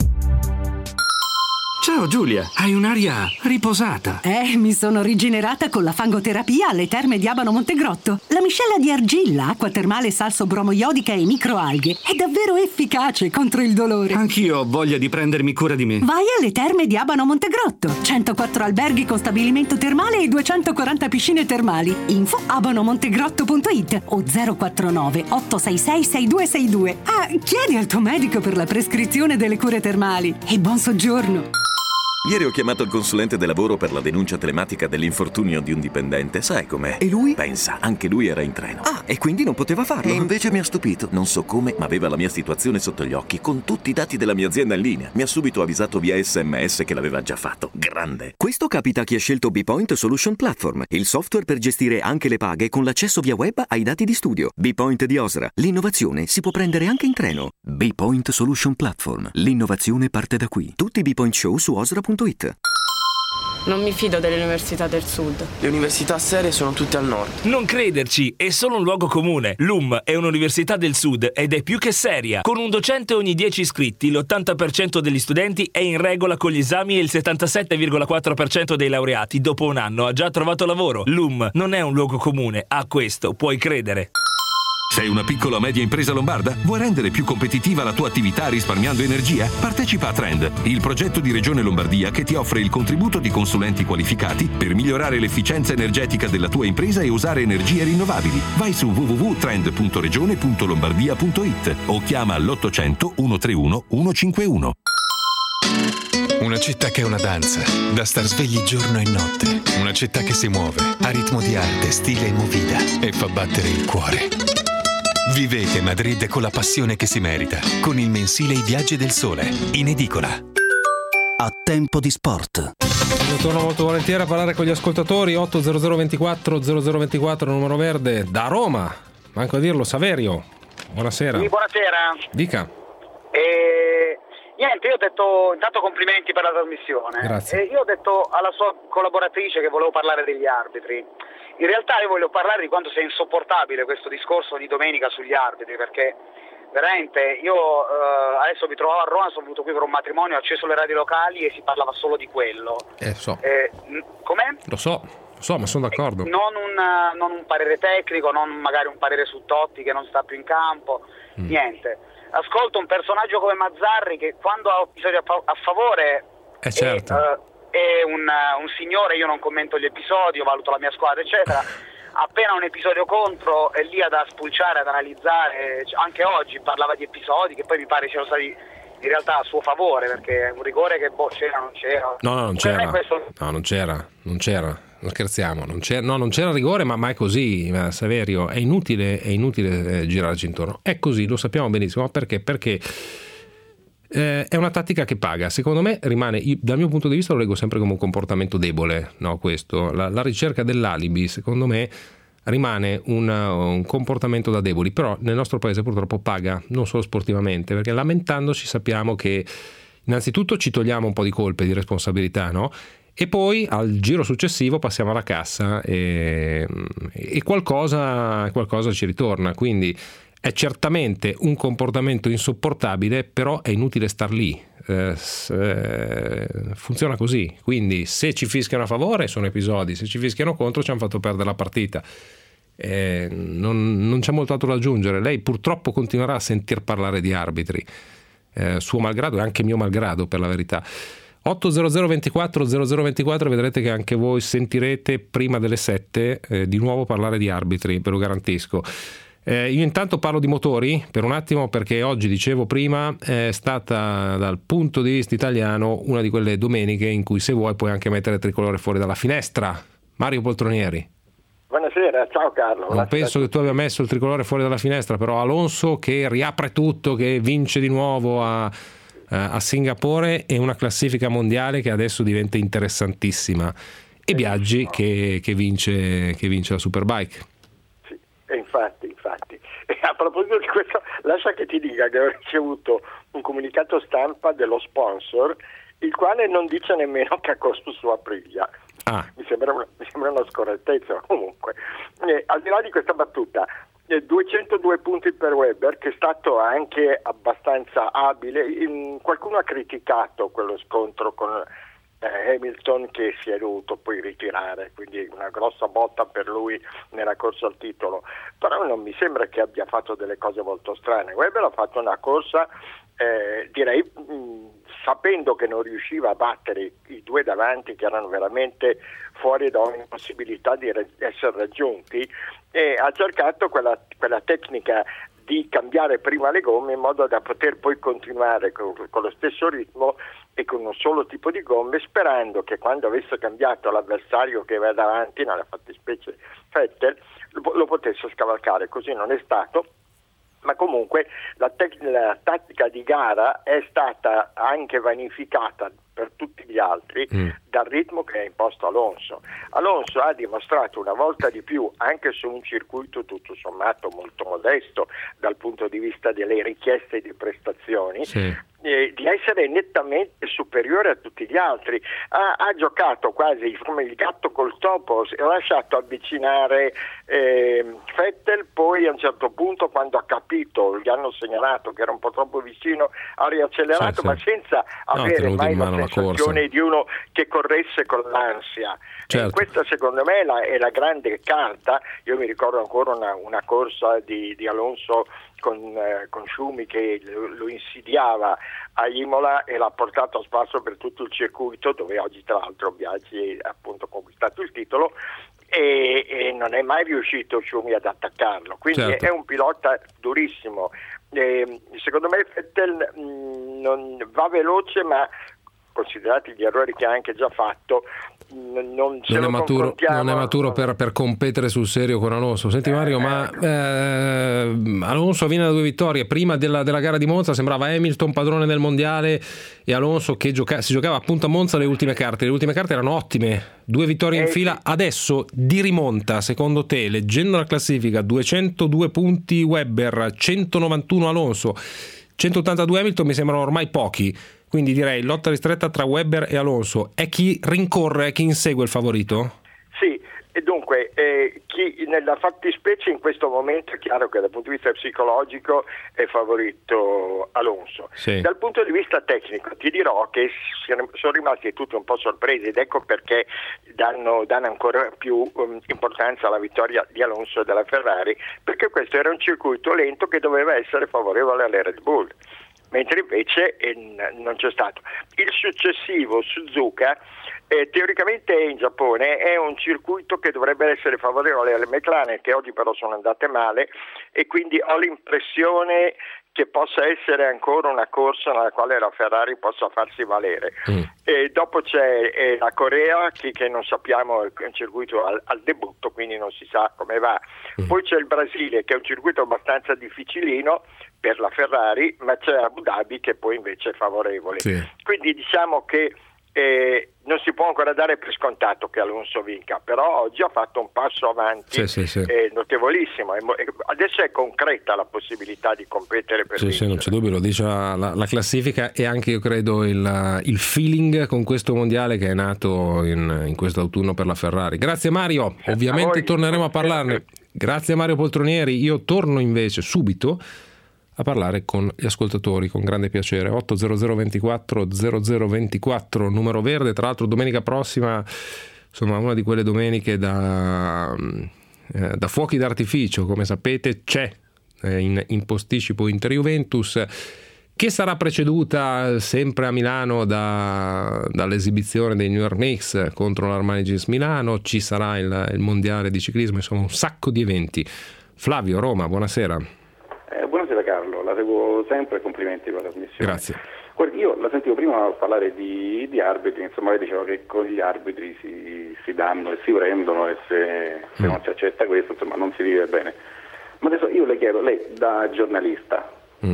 Ciao Giulia, hai un'aria riposata. Mi sono rigenerata con la fangoterapia alle terme di Abano Montegrotto. La miscela di argilla, acqua termale salso bromoiodica e microalghe è davvero efficace contro il dolore. Anch'io ho voglia di prendermi cura di me. Vai alle terme di Abano Montegrotto. 104 alberghi con stabilimento termale e 240 piscine termali. Info abanomontegrotto.it o 049 866 6262. Chiedi al tuo medico per la prescrizione delle cure termali. E buon soggiorno. Ieri ho chiamato il consulente del lavoro per la denuncia telematica dell'infortunio di un dipendente. Sai com'è? E lui? Pensa, anche lui era in treno. Ah, e quindi non poteva farlo? E invece mi ha stupito. Non so come, ma aveva la mia situazione sotto gli occhi, con tutti i dati della mia azienda in linea. Mi ha subito avvisato via SMS che l'aveva già fatto. Grande. Questo capita a chi ha scelto BPoint Solution Platform, il software per gestire anche le paghe con l'accesso via web ai dati di studio. BPoint di Osra. L'innovazione si può prendere anche in treno. BPoint Solution Platform. L'innovazione parte da qui. Tutti i BPoint Show su osra.it. Non mi fido delle università del sud. Le università serie sono tutte al nord. Non crederci, è solo un luogo comune. L'UM è un'università del sud ed è più che seria. Con un docente ogni 10 iscritti, l'80% degli studenti è in regola con gli esami e il 77,4% dei laureati dopo un anno ha già trovato lavoro. L'UM non è un luogo comune, a questo puoi credere. Sei una piccola o media impresa lombarda? Vuoi rendere più competitiva la tua attività risparmiando energia? Partecipa a Trend, il progetto di Regione Lombardia che ti offre il contributo di consulenti qualificati per migliorare l'efficienza energetica della tua impresa e usare energie rinnovabili. Vai su www.trend.regione.lombardia.it o chiama all'800 131 151. Una città che è una danza, da star svegli giorno e notte. Una città che si muove a ritmo di arte, stile e movida e fa battere il cuore. Vivete Madrid con la passione che si merita, con il mensile I Viaggi del Sole, in edicola. A tempo di sport. Io torno molto volentieri a parlare con gli ascoltatori. 800 24 0024, numero verde, da Roma. Manco a dirlo, Saverio. Buonasera. Sì, buonasera. Dica. Niente, io ho detto intanto complimenti per la trasmissione. Grazie. Io ho detto alla sua collaboratrice che volevo parlare degli arbitri. In realtà io voglio parlare di quanto sia insopportabile questo discorso di domenica sugli arbitri, perché veramente io adesso mi trovavo a Roma, sono venuto qui per un matrimonio, ho acceso le radio locali e si parlava solo di quello. Com'è? Lo so, ma sono d'accordo. Non un parere tecnico, non magari un parere su Totti che non sta più in campo, niente. Ascolto un personaggio come Mazzarri che quando ha episodi a favore certo. è un signore, io non commento gli episodi, io valuto la mia squadra eccetera, appena un episodio contro è lì ad spulciare, ad analizzare. Anche oggi parlava di episodi che poi mi pare siano stati in realtà a suo favore, perché è un rigore che c'era o non c'era. No, non c'era. No, non c'era. Non scherziamo, non c'era rigore, ma è così, Saverio, è inutile girarci intorno. È così, lo sappiamo benissimo, perché è una tattica che paga. Secondo me rimane, dal mio punto di vista lo leggo sempre come un comportamento debole, no, questo. La ricerca dell'alibi, secondo me, rimane un comportamento da deboli, però nel nostro paese purtroppo paga, non solo sportivamente, perché lamentandoci sappiamo che innanzitutto ci togliamo un po' di colpe, di responsabilità, no? E poi al giro successivo passiamo alla cassa e qualcosa ci ritorna. Quindi è certamente un comportamento insopportabile, però è inutile star lì. Funziona così. Quindi se ci fischiano a favore sono episodi, se ci fischiano contro ci hanno fatto perdere la partita. Non c'è molto altro da aggiungere. Lei purtroppo continuerà a sentir parlare di arbitri, suo malgrado e anche mio malgrado, per la verità. 800 24 0024, vedrete che anche voi sentirete prima delle 7 di nuovo parlare di arbitri, ve lo garantisco. Io intanto parlo di motori per un attimo, perché oggi, dicevo prima, è stata dal punto di vista italiano una di quelle domeniche in cui, se vuoi, puoi anche mettere il tricolore fuori dalla finestra. Mario Poltronieri. Buonasera, ciao Carlo. Non penso che tu abbia messo il tricolore fuori dalla finestra, però Alonso che riapre tutto, che vince di nuovo a Singapore, e una classifica mondiale che adesso diventa interessantissima, e Biaggi che vince la Superbike. Sì, e infatti. E a proposito di questo, lascia che ti dica che ho ricevuto un comunicato stampa dello sponsor, il quale non dice nemmeno che ha costo su Aprilia. Mi sembra una scorrettezza comunque. Al di là di questa battuta, 202 punti per Webber, che è stato anche abbastanza abile. Qualcuno ha criticato quello scontro con Hamilton, che si è dovuto poi ritirare, quindi una grossa botta per lui nella corsa al titolo, però non mi sembra che abbia fatto delle cose molto strane. Webber ha fatto una corsa direi sapendo che non riusciva a battere i due davanti, che erano veramente fuori da ogni possibilità di essere raggiunti, e ha cercato quella tecnica di cambiare prima le gomme in modo da poter poi continuare con lo stesso ritmo e con un solo tipo di gomme, sperando che quando avesse cambiato l'avversario che va davanti, nella fattispecie Vettel, lo potesse scavalcare. Così non è stato, ma comunque la tattica di gara è stata anche vanificata per tutti gli altri dal ritmo che ha imposto Alonso. Alonso ha dimostrato una volta di più, anche su un circuito tutto sommato molto modesto dal punto di vista delle richieste di prestazioni, di essere nettamente superiore a tutti gli altri. Ha giocato quasi come il gatto col topo, ha lasciato avvicinare Vettel, poi a un certo punto, quando ha capito, gli hanno segnalato che era un po' troppo vicino, ha riaccelerato, ma senza avere mai la sensazione di uno che corresse con l'ansia. E questa secondo me è la grande carta. Io mi ricordo ancora una corsa di Alonso con Schumi che lo insidiava a Imola e l'ha portato a spasso per tutto il circuito, dove oggi tra l'altro Biaggi ha appunto conquistato il titolo, e non è mai riuscito Schumi ad attaccarlo, quindi è un pilota durissimo. Secondo me Vettel non va veloce, ma considerati gli errori che ha anche già fatto, non è maturo per competere sul serio con Alonso. Senti Mario, ma Alonso viene da 2 vittorie. Prima della gara di Monza sembrava Hamilton padrone del mondiale e Alonso che si giocava appunto a Monza le ultime carte erano ottime, 2 vittorie in fila. Adesso di rimonta, secondo te, leggendo la classifica, 202 punti Webber, 191 Alonso, 182 Hamilton mi sembrano ormai pochi. Quindi direi lotta ristretta tra Webber e Alonso. È chi rincorre, è chi insegue il favorito? Sì, e dunque chi nella fattispecie in questo momento è chiaro che dal punto di vista psicologico è favorito Alonso. Sì. Dal punto di vista tecnico ti dirò che sono rimasti tutti un po' sorpresi, ed ecco perché danno ancora più importanza alla vittoria di Alonso e della Ferrari, perché questo era un circuito lento che doveva essere favorevole alle Red Bull, mentre invece non c'è stato. Il successivo, Suzuka, teoricamente in Giappone è un circuito che dovrebbe essere favorevole alle McLaren, che oggi però sono andate male, e quindi ho l'impressione che possa essere ancora una corsa nella quale la Ferrari possa farsi valere. E dopo c'è la Corea che non sappiamo, è un circuito al debutto, quindi non si sa come va. Poi c'è il Brasile, che è un circuito abbastanza difficilino per la Ferrari, ma c'è Abu Dhabi che poi invece è favorevole. Quindi diciamo che non si può ancora dare per scontato che Alonso vinca, però oggi ha fatto un passo avanti notevolissimo, adesso è concreta la possibilità di competere per vincere. Non c'è dubbio, lo dice la classifica e anche io credo il feeling con questo mondiale che è nato in questo autunno per la Ferrari. Grazie Mario, ovviamente torneremo a parlarne. Grazie Mario Poltronieri. Io torno invece subito a parlare con gli ascoltatori con grande piacere. 80024 0024 numero verde. Tra l'altro domenica prossima, insomma, una di quelle domeniche da fuochi d'artificio, come sapete, c'è in posticipo Inter-Juventus, che sarà preceduta sempre a Milano dall'esibizione dei New York Knicks contro l'Armani Jeans Milano. Ci sarà il mondiale di ciclismo, insomma un sacco di eventi. Flavio, Roma, buonasera. Buonasera Carlo, la seguo sempre, complimenti per la trasmissione. Grazie. Guardi, io la sentivo prima parlare di arbitri, insomma lei diceva che con gli arbitri si danno e si prendono, e se non si accetta questo, insomma non si vive bene. Ma adesso io le chiedo, lei da giornalista,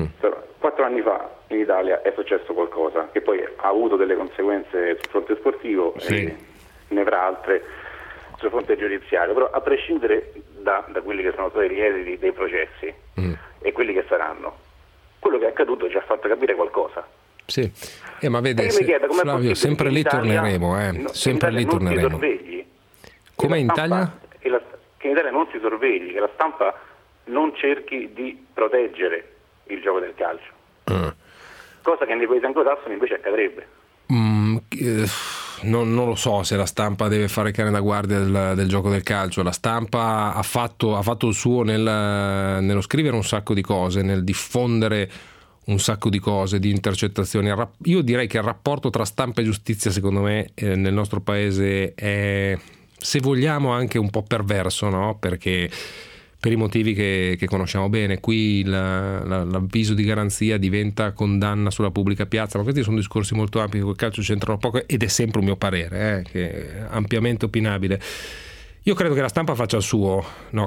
4 anni fa in Italia è successo qualcosa che poi ha avuto delle conseguenze sul fronte sportivo e ne avrà altre sul fronte giudiziario, però a prescindere da quelli che sono stati gli esiti dei processi e quelli che saranno, quello che è accaduto ci ha fatto capire qualcosa. Sì, ma vede, Flavio, sempre lì torneremo, sempre lì torneremo. Come in Italia? Che in Italia non si sorvegli, che la stampa non cerchi di proteggere il gioco del calcio, cosa che nei paesi anglosassoni invece accadrebbe. Non lo so se la stampa deve fare cane da guardia del gioco del calcio. La stampa ha fatto il suo nello scrivere un sacco di cose, nel diffondere un sacco di cose, di intercettazioni. Io direi che il rapporto tra stampa e giustizia, secondo me, nel nostro paese è, se vogliamo, anche un po' perverso, no? Perché per i motivi che conosciamo bene. Qui l'avviso di garanzia diventa condanna sulla pubblica piazza, ma questi sono discorsi molto ampi che col calcio c'entrano poco, ed è sempre un mio parere, che è ampiamente opinabile. Io credo che la stampa faccia il suo,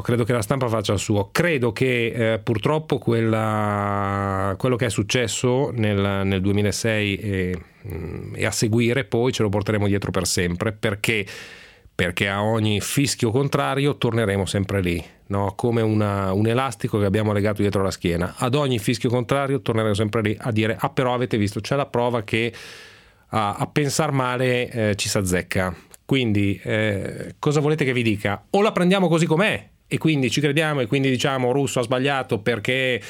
credo che purtroppo quello che è successo nel 2006 e a seguire poi ce lo porteremo dietro per sempre, perché a ogni fischio contrario torneremo sempre lì, no? Come un elastico che abbiamo legato dietro la schiena. Ad ogni fischio contrario torneremo sempre lì a dire: ah, però avete visto, c'è la prova che a pensar male ci s'azzecca. Quindi cosa volete che vi dica? O la prendiamo così com'è e quindi ci crediamo e quindi diciamo Russo ha sbagliato perché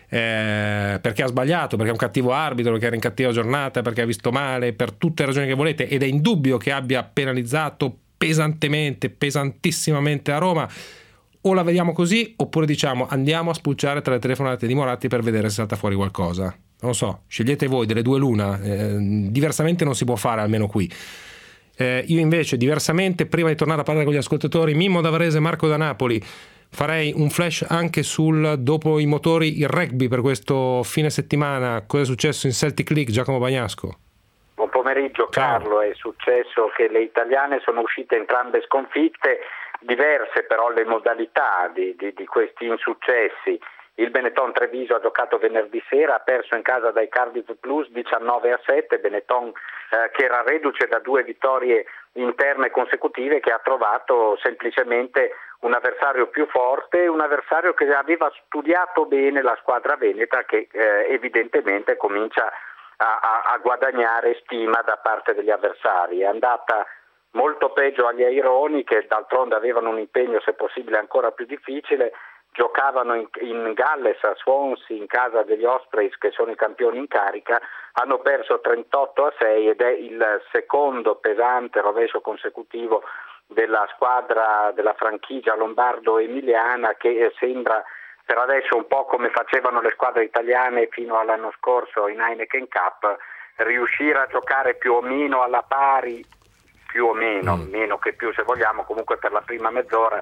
ha sbagliato, perché è un cattivo arbitro, perché era in cattiva giornata, perché ha visto male, per tutte le ragioni che volete, ed è indubbio che abbia penalizzato pesantissimamente a Roma. O la vediamo così, oppure diciamo andiamo a spulciare tra le telefonate di Moratti per vedere se salta fuori qualcosa. Non lo so, scegliete voi, delle due l'una, diversamente non si può fare, almeno qui. Io invece, diversamente, prima di tornare a parlare con gli ascoltatori, Mimmo da Varese, Marco da Napoli, farei un flash anche sul dopo i motori, il rugby per questo fine settimana. Cosa è successo in Celtic League? Giacomo Bagnasco. Buon pomeriggio. Ciao. Carlo, è successo che le italiane sono uscite entrambe sconfitte, diverse però le modalità di questi insuccessi. Il Benetton Treviso ha giocato venerdì sera, ha perso in casa dai Cardiff Blues 19-7, Benetton che era reduce da 2 vittorie interne consecutive, che ha trovato semplicemente un avversario più forte, un avversario che aveva studiato bene la squadra veneta, che evidentemente comincia a guadagnare stima da parte degli avversari. È andata molto peggio agli Aironi, che d'altronde avevano un impegno se possibile ancora più difficile. Giocavano in Galles a Swansea in casa degli Ospreys, che sono i campioni in carica, hanno perso 38-6 ed è il secondo pesante rovescio consecutivo della squadra della franchigia lombardo-emiliana, che sembra per adesso un po' come facevano le squadre italiane fino all'anno scorso in Heineken Cup, riuscire a giocare più o meno alla pari, più o meno, meno che più se vogliamo, comunque per la prima mezz'ora.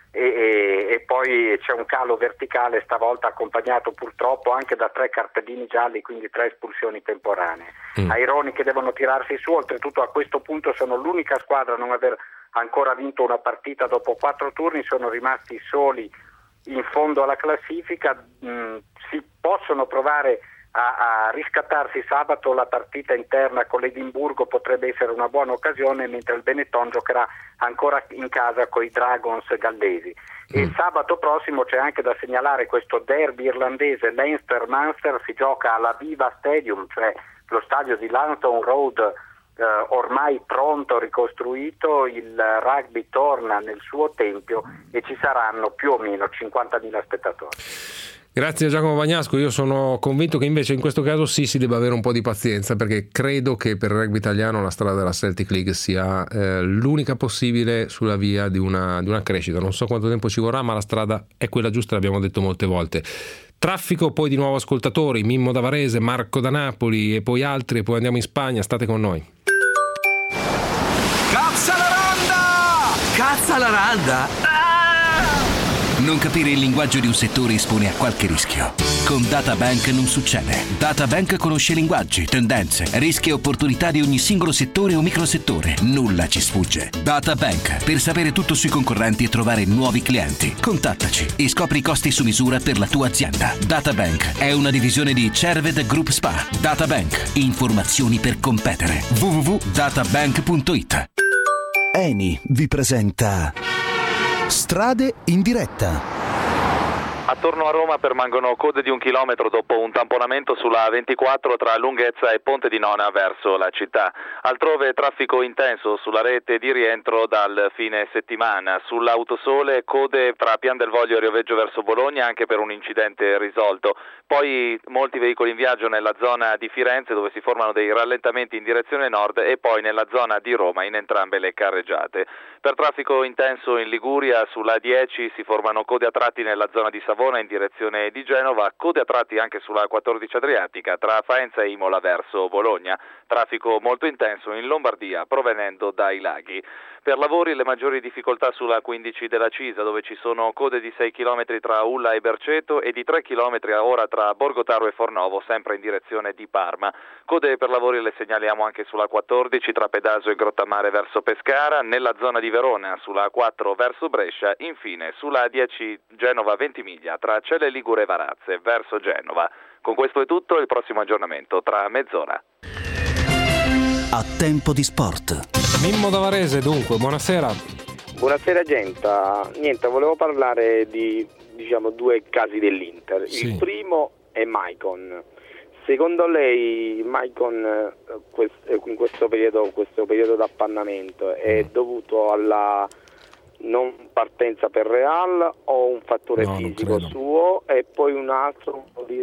E poi c'è un calo verticale, stavolta accompagnato purtroppo anche da 3 cartellini gialli, quindi 3 espulsioni temporanee. Aironi che devono tirarsi su, oltretutto a questo punto sono l'unica squadra a non aver ancora vinto una partita dopo 4 turni, sono rimasti soli in fondo alla classifica. Si possono provare a riscattarsi sabato, la partita interna con l'Edimburgo potrebbe essere una buona occasione, mentre il Benetton giocherà ancora in casa con i Dragons gallesi. E sabato prossimo c'è anche da segnalare questo derby irlandese Leinster-Munster, si gioca all'Aviva Stadium, cioè lo stadio di Langton Road, ormai pronto, ricostruito. Il rugby torna nel suo tempio e ci saranno più o meno 50.000 spettatori. Grazie Giacomo Bagnasco. Io sono convinto che invece in questo caso si debba avere un po' di pazienza, perché credo che per il rugby italiano la strada della Celtic League sia l'unica possibile sulla via di una crescita. Non so quanto tempo ci vorrà, ma la strada è quella giusta, l'abbiamo detto molte volte. Traffico, poi di nuovo ascoltatori, Mimmo da Varese, Marco da Napoli e poi altri, e poi andiamo in Spagna. State con noi. Cazza la randa! Cazza la randa! Non capire il linguaggio di un settore espone a qualche rischio. Con DataBank non succede. DataBank conosce linguaggi, tendenze, rischi e opportunità di ogni singolo settore o microsettore. Nulla ci sfugge. DataBank, per sapere tutto sui concorrenti e trovare nuovi clienti. Contattaci e scopri i costi su misura per la tua azienda. DataBank è una divisione di Cerved Group SpA. DataBank, informazioni per competere. www.databank.it. Eni vi presenta Strade in diretta. Attorno a Roma permangono code di 1 chilometro dopo un tamponamento sulla 24 tra Lunghezza e Ponte di Nona verso la città. Altrove traffico intenso sulla rete di rientro dal fine settimana. Sull'Autosole code tra Pian del Voglio e Rioveggio verso Bologna anche per un incidente risolto. Poi molti veicoli in viaggio nella zona di Firenze, dove si formano dei rallentamenti in direzione nord, e poi nella zona di Roma in entrambe le carreggiate. Per traffico intenso in Liguria sulla 10 si formano code a tratti nella zona di Savona in direzione di Genova, code a tratti anche sulla 14 Adriatica tra Faenza e Imola verso Bologna. Traffico molto intenso in Lombardia provenendo dai laghi. Per lavori le maggiori difficoltà sulla 15 della Cisa, dove ci sono code di 6 km tra Ulla e Berceto e di 3 km a ora tra Borgotaro e Fornovo, sempre in direzione di Parma. Code per lavori le segnaliamo anche sulla 14 tra Pedaso e Grottamare verso Pescara, nella zona di Verona sulla 4 verso Brescia, infine sulla 10 Genova-Ventimiglia tra Celle Ligure e Varazze verso Genova. Con questo è tutto, il prossimo aggiornamento tra mezz'ora. A tempo di sport. Mimmo da Varese, dunque, buonasera. Buonasera Genta, niente, volevo parlare di due casi dell'Inter. Sì. Il primo è Maicon. Secondo lei Maicon in questo periodo d'appannamento è dovuto alla non partenza per Real o un fattore fisico suo? E poi un altro,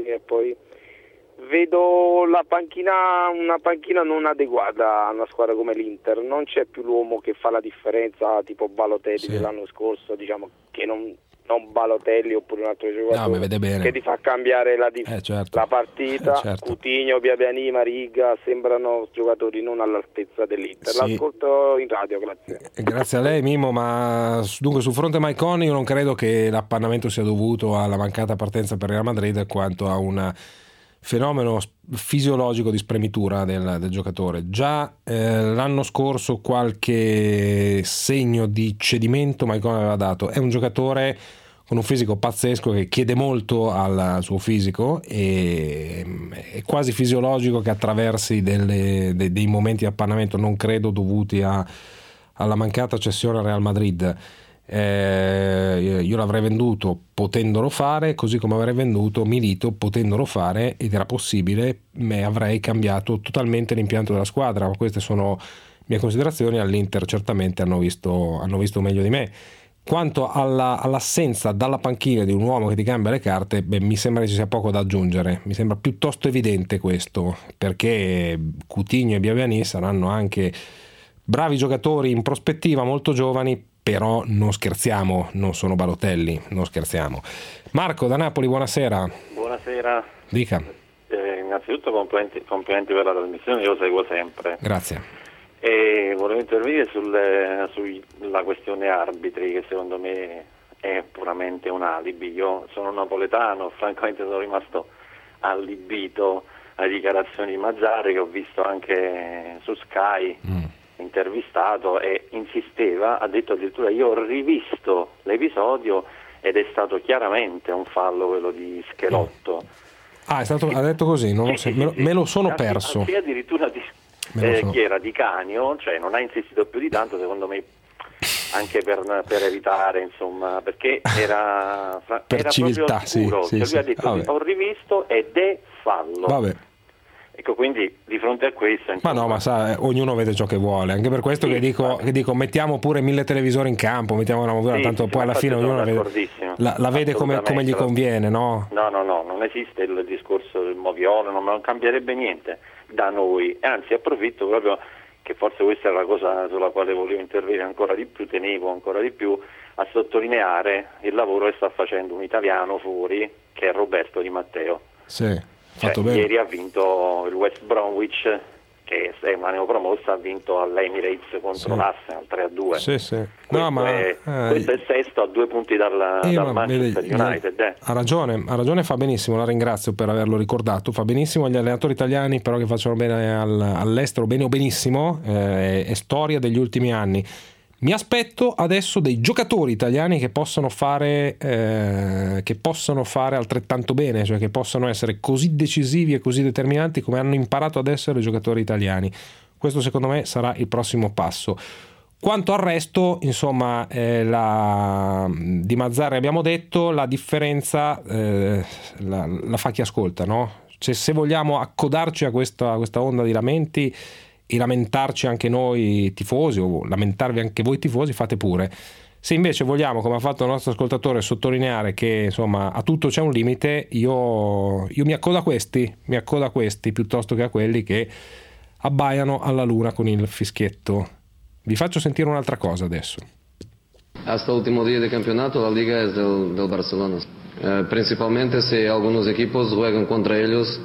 vedo una panchina non adeguata a una squadra come l'Inter, non c'è più l'uomo che fa la differenza tipo Balotelli dell'anno scorso, diciamo che non Balotelli oppure un altro giocatore che ti fa cambiare la partita. Coutinho, Biabiani, Mariga sembrano giocatori non all'altezza dell'Inter. L'ascolto in radio, grazie. Grazie a lei Mimmo, ma dunque sul fronte Maicon io non credo che l'appannamento sia dovuto alla mancata partenza per Real Madrid quanto a un fenomeno fisiologico di spremitura del giocatore. Già l'anno scorso qualche segno di cedimento Maicon aveva dato. È un giocatore con un fisico pazzesco che chiede molto al suo fisico e è quasi fisiologico che attraversi dei momenti di appannamento, non credo dovuti alla mancata cessione al Real Madrid. Io l'avrei venduto potendolo fare, così come avrei venduto Milito potendolo fare, ed era possibile, ma avrei cambiato totalmente l'impianto della squadra. Ma queste sono mie considerazioni. All'Inter certamente hanno visto meglio di me. Quanto all'assenza dalla panchina di un uomo che ti cambia le carte, mi sembra che ci sia poco da aggiungere. Mi sembra piuttosto evidente questo, perché Coutinho e Biabiani saranno anche bravi giocatori in prospettiva, molto giovani, però non scherziamo, non sono Balotelli, non scherziamo. Marco da Napoli, buonasera. Sull'era. Dica. Innanzitutto complimenti per la trasmissione, io lo seguo sempre. Grazie. E volevo intervenire sulla questione arbitri, che secondo me è puramente un alibi. Io sono napoletano, francamente sono rimasto allibito alle dichiarazioni di Mazzarri, che ho visto anche su Sky, intervistato, e insisteva, ha detto addirittura: io ho rivisto l'episodio ed è stato chiaramente un fallo quello di Schelotto. Ha detto così? Me lo sono perso. Anzi, addirittura chi era Di Canio, cioè non ha insistito più di tanto, secondo me, anche per evitare, insomma, perché era civiltà, proprio sicuro. Sì, lui ha detto: ho rivisto ed è fallo. Vabbè. Ecco, quindi di fronte a questo, insomma, ma sa, ognuno vede ciò che vuole, anche per questo che dico mettiamo pure 1000 televisori in campo, mettiamo una movida, tanto poi alla fine ognuno la vede come gli conviene, no? No, non esiste il discorso del moviolo, non cambierebbe niente da noi, anzi approfitto proprio che forse questa è la cosa sulla quale volevo intervenire tenevo ancora di più a sottolineare il lavoro che sta facendo un italiano fuori, che è Roberto Di Matteo. Sì. Bene. Ieri ha vinto il West Bromwich, che è una neopromossa, ha vinto all'Emirates contro l'Arsenal 3-2. Sì. Questo è il sesto, a 2 punti dal Manchester United. Ha ragione, fa benissimo, la ringrazio per averlo ricordato. Fa benissimo agli allenatori italiani, però, che facciano bene all'estero, bene o benissimo, è storia degli ultimi anni. Mi aspetto adesso dei giocatori italiani che possono fare altrettanto bene, cioè che possano essere così decisivi e così determinanti come hanno imparato ad essere i giocatori italiani. Questo secondo me sarà il prossimo passo. Quanto al resto, insomma, di Mazzarri abbiamo detto, la differenza la fa chi ascolta, no? Cioè, se vogliamo accodarci a questa onda di lamenti e lamentarci anche noi tifosi, o lamentarvi anche voi tifosi, fate pure. Se invece vogliamo, come ha fatto il nostro ascoltatore, sottolineare che insomma a tutto c'è un limite, io mi accodo a questi piuttosto che a quelli che abbaiano alla luna con il fischietto. Vi faccio sentire un'altra cosa adesso. Hasta el último día de campeonato la liga es del Barcelona. Principalmente si algunos equipos juegan contra ellos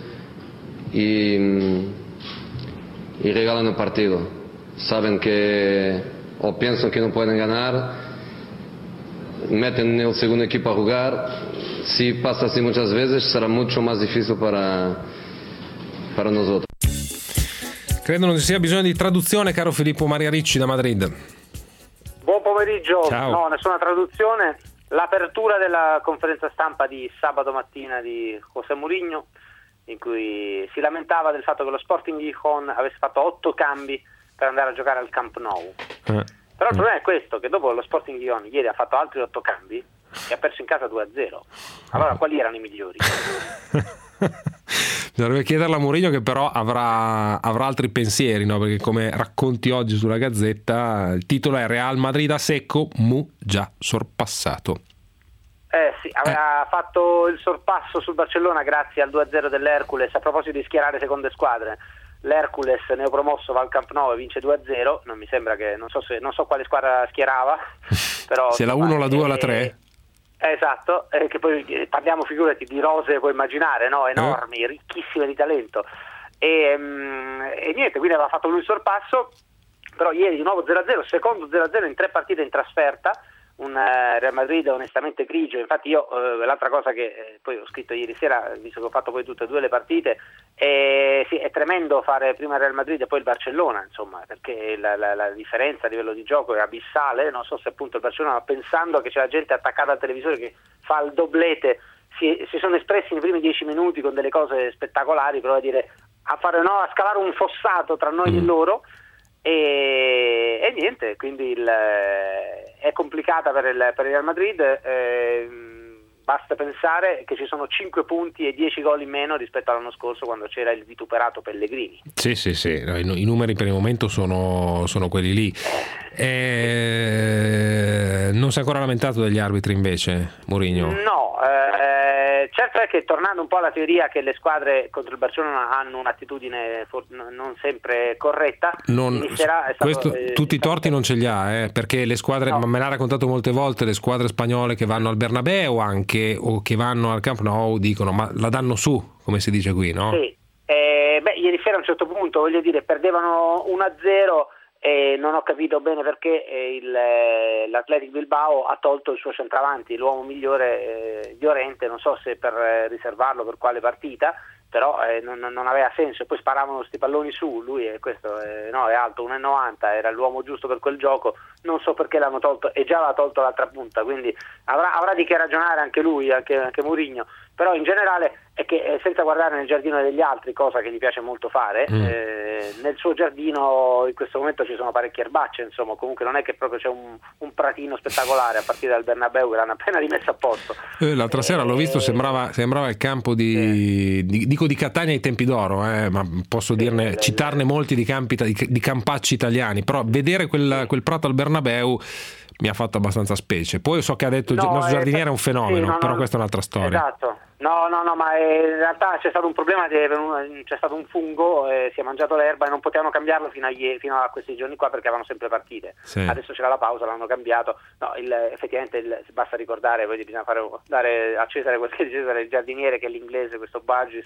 y regalan el partido. Saben que o piensan que no pueden ganar, meten el segundo equipo a jugar. Si pasa así muchas veces, será mucho más difícil para nosotros. Credo non ci sia bisogno di traduzione, caro Filippo Maria Ricci da Madrid. Buon pomeriggio. Ciao. No, nessuna traduzione. L'apertura della conferenza stampa di sabato mattina di José Mourinho, in cui si lamentava del fatto che lo Sporting di Gijón avesse fatto 8 cambi per andare a giocare al Camp Nou. Però il problema è questo, che dopo lo Sporting di Gijón ieri ha fatto altri 8 cambi e ha perso in casa 2-0. Allora quali erano i migliori? Bisognerebbe chiederla a Mourinho, che però avrà altri pensieri, no? Perché come racconti oggi sulla Gazzetta, il titolo è Real Madrid a secco, Mu già sorpassato. Sì, aveva fatto il sorpasso sul Barcellona grazie al 2-0 dell'Hercules. A proposito di schierare seconde squadre, l'Hercules neopromosso va al Camp Nou e vince 2-0. Non mi sembra che, non so quale squadra schierava, però se la 1, la 2 o la 3? Esatto, che poi parliamo, figurati, di rose, puoi immaginare, no? Enormi, ricchissime di talento, e niente, quindi aveva fatto lui il sorpasso. Però ieri di nuovo 0-0, secondo 0-0 in 3 partite in trasferta, un Real Madrid onestamente grigio. Infatti io l'altra cosa che poi ho scritto ieri sera, visto che ho fatto poi tutte e 2 le partite, sì, è tremendo fare prima il Real Madrid e poi il Barcellona, insomma, perché la differenza a livello di gioco è abissale. Non so se appunto il Barcellona, pensando che c'è la gente attaccata al televisore che fa il doblete, si sono espressi nei primi 10 minuti con delle cose spettacolari, prova a dire a scavare un fossato tra noi e loro. E niente, quindi è complicata per il Real Madrid. Basta pensare che ci sono 5 punti e 10 gol in meno rispetto all'anno scorso, quando c'era il vituperato Pellegrini. Sì, i numeri per il momento sono quelli lì. Non si è ancora lamentato degli arbitri invece, Mourinho? No, certo è che, tornando un po' alla teoria che le squadre contro il Barcellona hanno un'attitudine non sempre corretta, tutti i torti non ce li ha, perché le squadre, me l'ha raccontato molte volte, le squadre spagnole che vanno al Bernabeu anche, o che vanno al Camp Nou, dicono ma la danno su, come si dice qui, no? Sì. Ieri sera a un certo punto, voglio dire, perdevano 1-0 e non ho capito bene perché l'Athletic Bilbao ha tolto il suo centravanti, l'uomo migliore, Llorente. Non so se per riservarlo per quale partita, però non aveva senso. E poi sparavano sti palloni su, lui è alto 1,90, era l'uomo giusto per quel gioco. Non so perché l'hanno tolto, e già l'ha tolto l'altra punta, quindi avrà di che ragionare anche lui, anche Mourinho. Però in generale è che, senza guardare nel giardino degli altri, cosa che gli piace molto fare, nel suo giardino in questo momento ci sono parecchie erbacce, insomma, comunque non è che proprio c'è un pratino spettacolare a partire dal Bernabeu, che l'hanno appena rimesso a posto. L'altra sera l'ho visto, sembrava il campo di Catania ai tempi d'oro, ma posso citarne molti di campacci italiani, però vedere quel prato al Bernabeu mi ha fatto abbastanza specie. Poi so che ha detto il nostro giardiniere è un fenomeno, però questa è un'altra storia. Esatto. No, ma in realtà c'è stato un problema, c'è stato un fungo, si è mangiato l'erba e non potevano cambiarlo fino a questi giorni qua, perché avevano sempre partite. Sì. Adesso c'era la pausa, l'hanno cambiato. No, effettivamente basta ricordare, poi bisogna dare a Cesare quel che è Cesare. Il giardiniere, che è l'inglese, questo Burgess,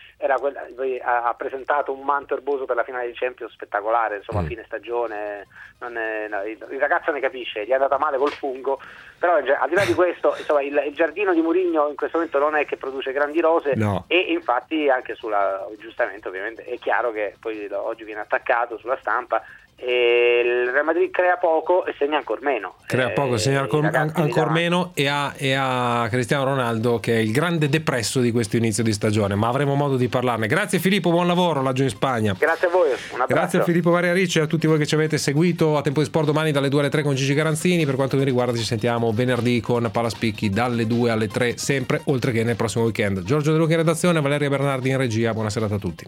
ha presentato un manto erboso per la finale di Champions spettacolare, insomma, a fine stagione. Il ragazzo ne capisce, gli è andata male col fungo, però al di là di questo, insomma, il giardino di Mourinho in questo momento non è che produce grandi rose, no. E infatti anche giustamente, ovviamente è chiaro che poi oggi viene attaccato sulla stampa, e il Real Madrid crea poco e segna ancora meno. Segna ancora meno, e ha Cristiano Ronaldo, che è il grande depresso di questo inizio di stagione, ma avremo modo di parlarne. Grazie Filippo, buon lavoro laggiù in Spagna. Grazie a voi, un abbraccio. Grazie a Filippo Maria Ricci e a tutti voi che ci avete seguito a Tempo di Sport. Domani dalle 2 alle 3 con Gigi Garanzini. Per quanto mi riguarda ci sentiamo venerdì con Palaspicchi dalle 2 alle 3 sempre, oltre che nel prossimo weekend. Giorgio De Luca in redazione, Valeria Bernardi in regia. Buona serata a tutti.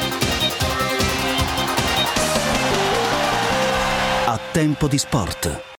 Tempo di Sport.